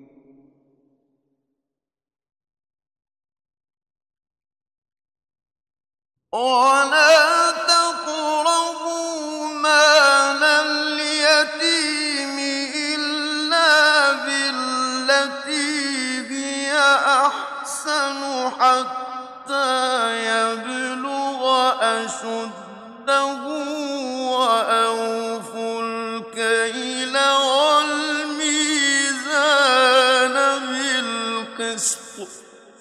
وَلَا تَقْرَبُوا مَالَ الْيَتِيمِ إِلَّا بِالَّتِي هِيَ أَحْسَنُ حَتَّىٰ يَبْلُغَ أَشُدَّهُ ۖ وَأَوْفُوا الْكَيْلَ وَالْمِيزَانَ بِالْقِسْطِ ۖ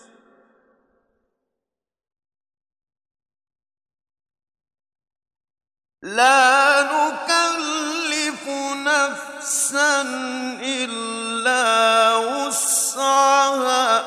لَا نُكَلِّفُ نَفْسًا إِلَّا وُسْعَهَا ۖ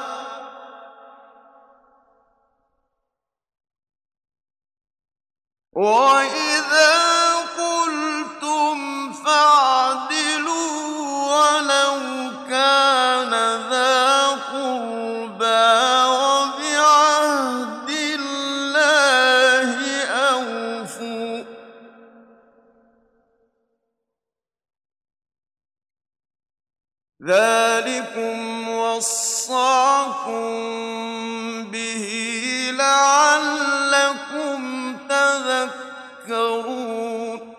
وَإِذَا قُلْتُمْ فَاعْدِلُوا وَلَوْ كَانَ ذَا قُرْبَىٰ ۖ وَبِعَهْدِ اللَّهِ أَوْفُوا ۚ ذَٰلِكُمْ وَصَّاكُم بِهِ لَعَلَّكُمْ تَذَكَّرُونَ تذكرون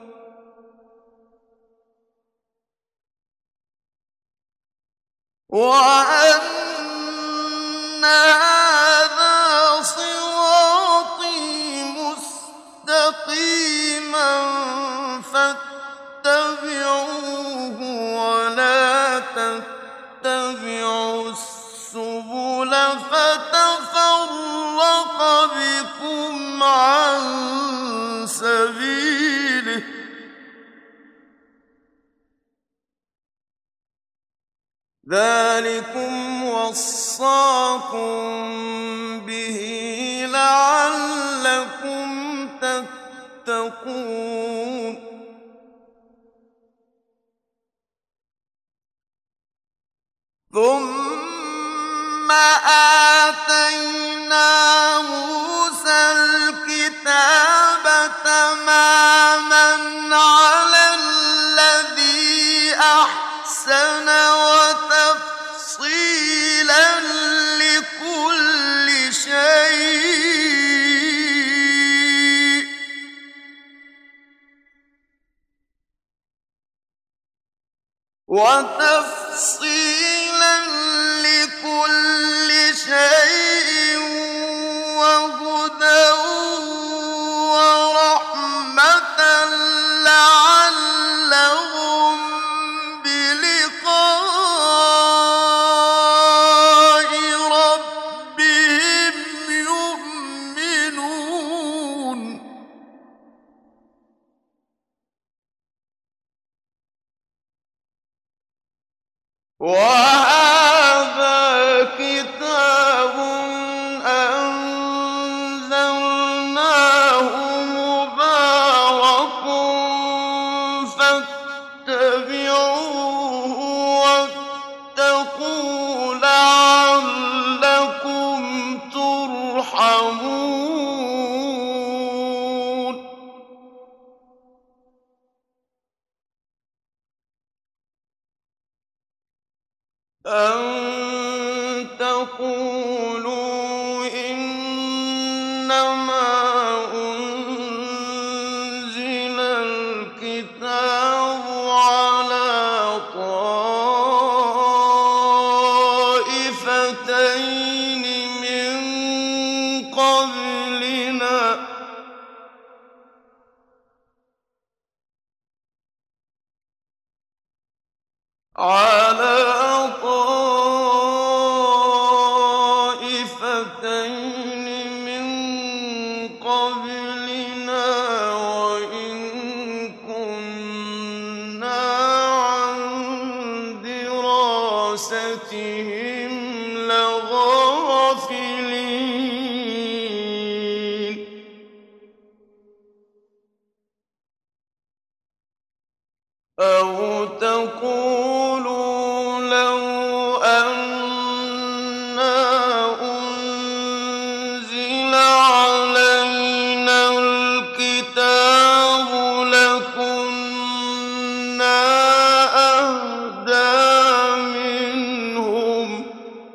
وأن هذا صراطي مستقيما فاتبعوه ولا تتبعوا السبل فتفرق بكم عن سبيله ذلكم وصاكم به لعلكم تتقون ثم آتينا موسى الكتاب تماما على الذي أحسن وتفصيلا لكل شيء وهدى ورحمة لعلهم بلقاء ربهم يؤمنون وهذا كتاب أنزلناه مبارك فاتبعوه واتقوا لعلكم ترحمون أن تقولوا إنما أنزل الكتاب على طائفتين من قبلنا وإن كنا عن دراستهم لغافلين أو تقولوا لو أنا أنزل علينا الكتاب لكنا أهدى منهم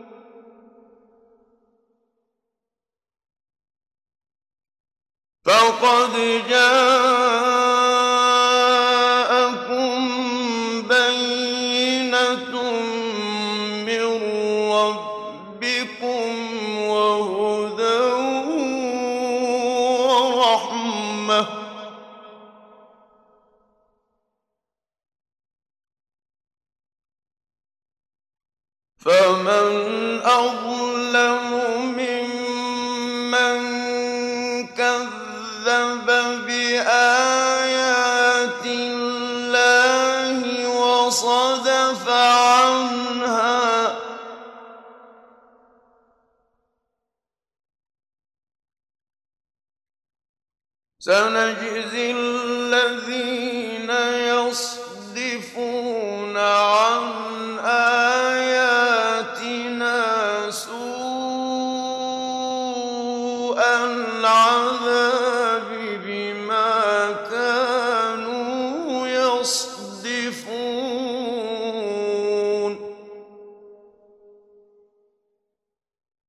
فقد جاءكم بينة من ربكم وهدى ورحمة فمن أظلم ممن كذب بآيات الله وصدف عنها سنجزي الذين يصدفون عن آياتنا سوء العذاب بما كانوا يصدفون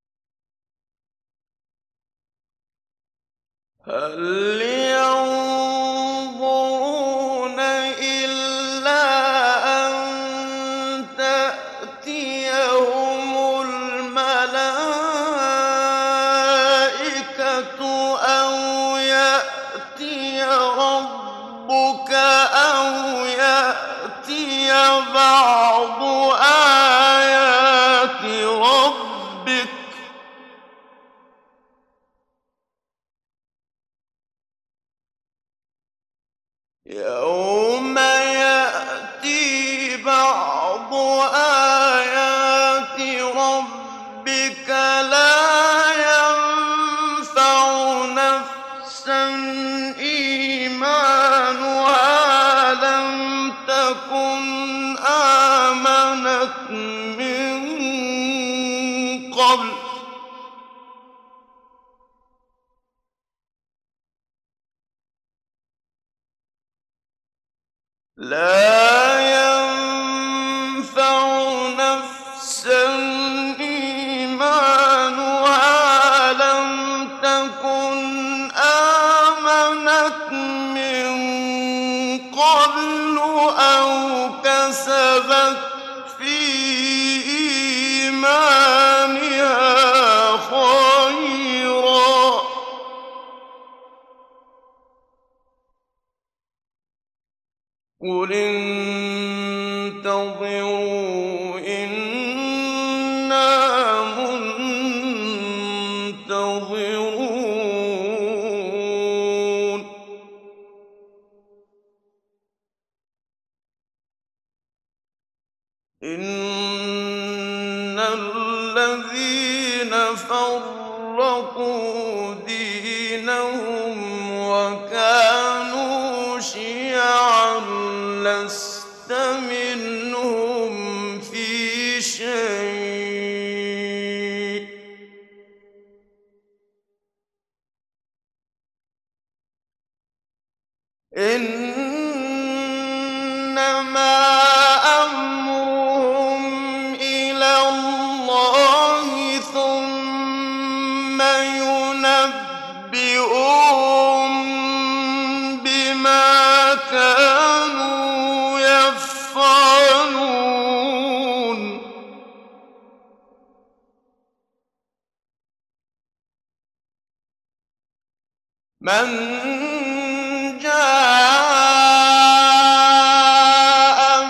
هل بعض آيات ربك يوم يأتي بعض آيات ربك لا ينفع نفسا إيمانها لم تكن آمنت من قبل لا ينفع نفسا إيمانها لم تكن آمنت من قبل أو كسبت في إيمانها خيرا قل انتظروا إنا منتظرون إن الذين فرقوا دينهم وكانوا شيعا لست منهم في شيء إنما أمرهم إلى الله ثم ينبئهم بما كانوا يفعلون من جاء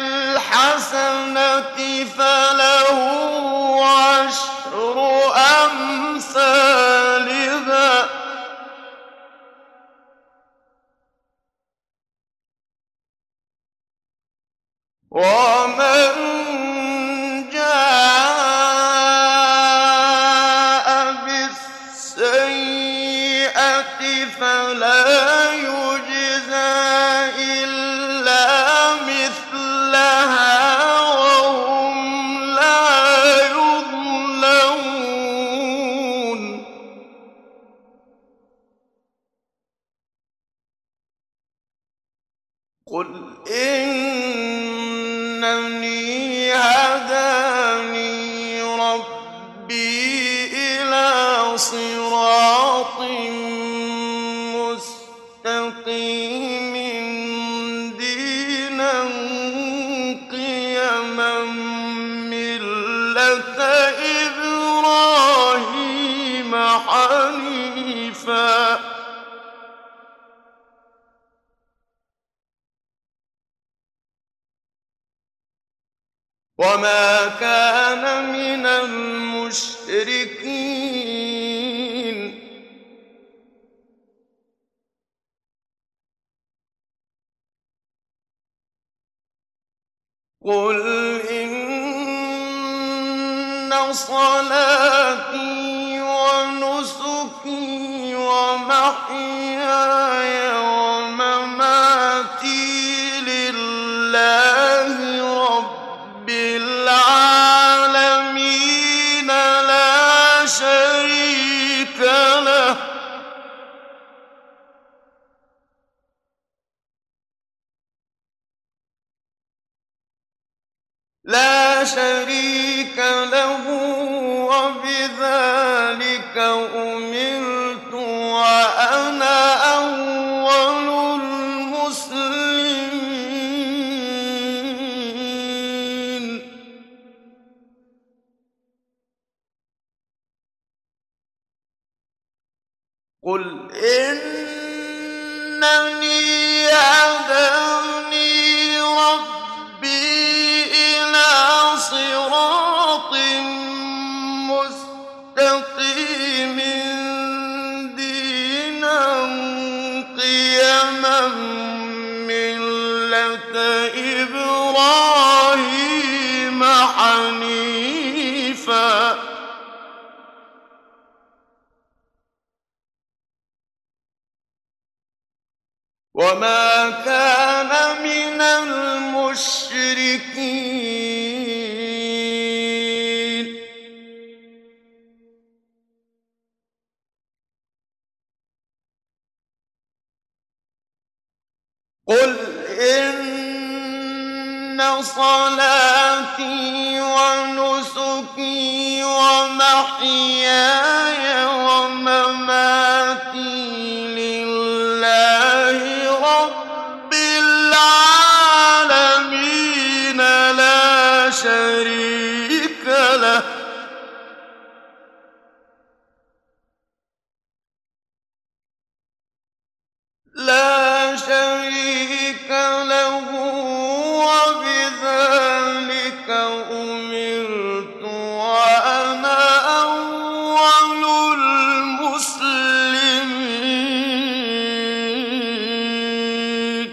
بالحسنة فله عشر أمثالها ومن جاء بالسيئة فلا يجزى إلا مثلها وهم لا يظلمون قل إنني هداني ربي إلى صراط مستقيم دينا قيما ملة إبراهيم حنيفا وما كان من المشركين قل إن صلاتي ونسكي ومحياي ومماتي لله رب العالمين لا شريك له وبذلك أمرت وأنا أول المسلمين قل إنني هداني ربي وما كان من المشركين قل إن صلاتي ونسكي ومحياي ومماتي لله رب العالمين لا شريك له وبذلك أمرت وأنا أول المسلمين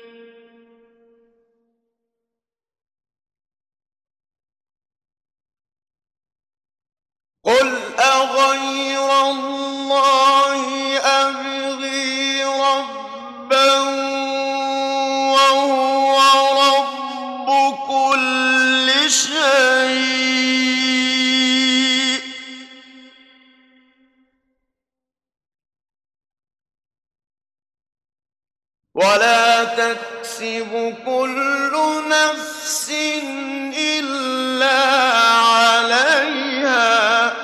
قل أغير الله أبغي ربا وهو رب كل شيء ولا تكسب كل نفس إلا عليها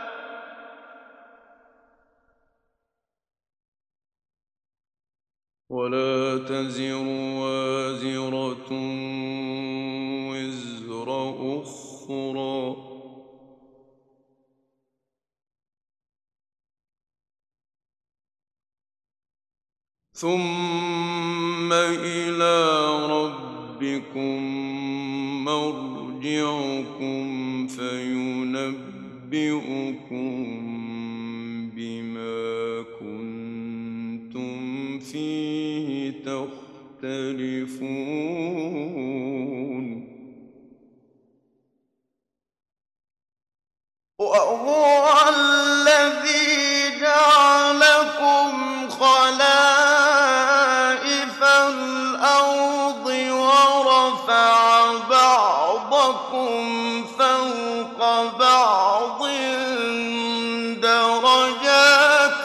ولا تزر وازرة وزر أخرى ثم إلى ربكم مرجعكم فينبئكم بما كنتم فيه تختلفون وهو الذي جعلكم خلائف الأرض ورفع بعضكم فوق بعض درجات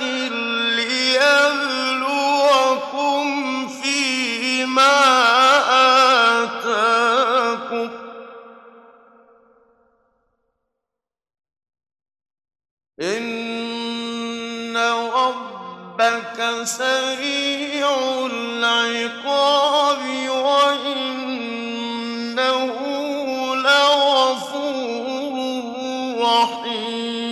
ليبلوكم فيما آتاكم إن ربك سريع العقاب وإنه لغفور رحيم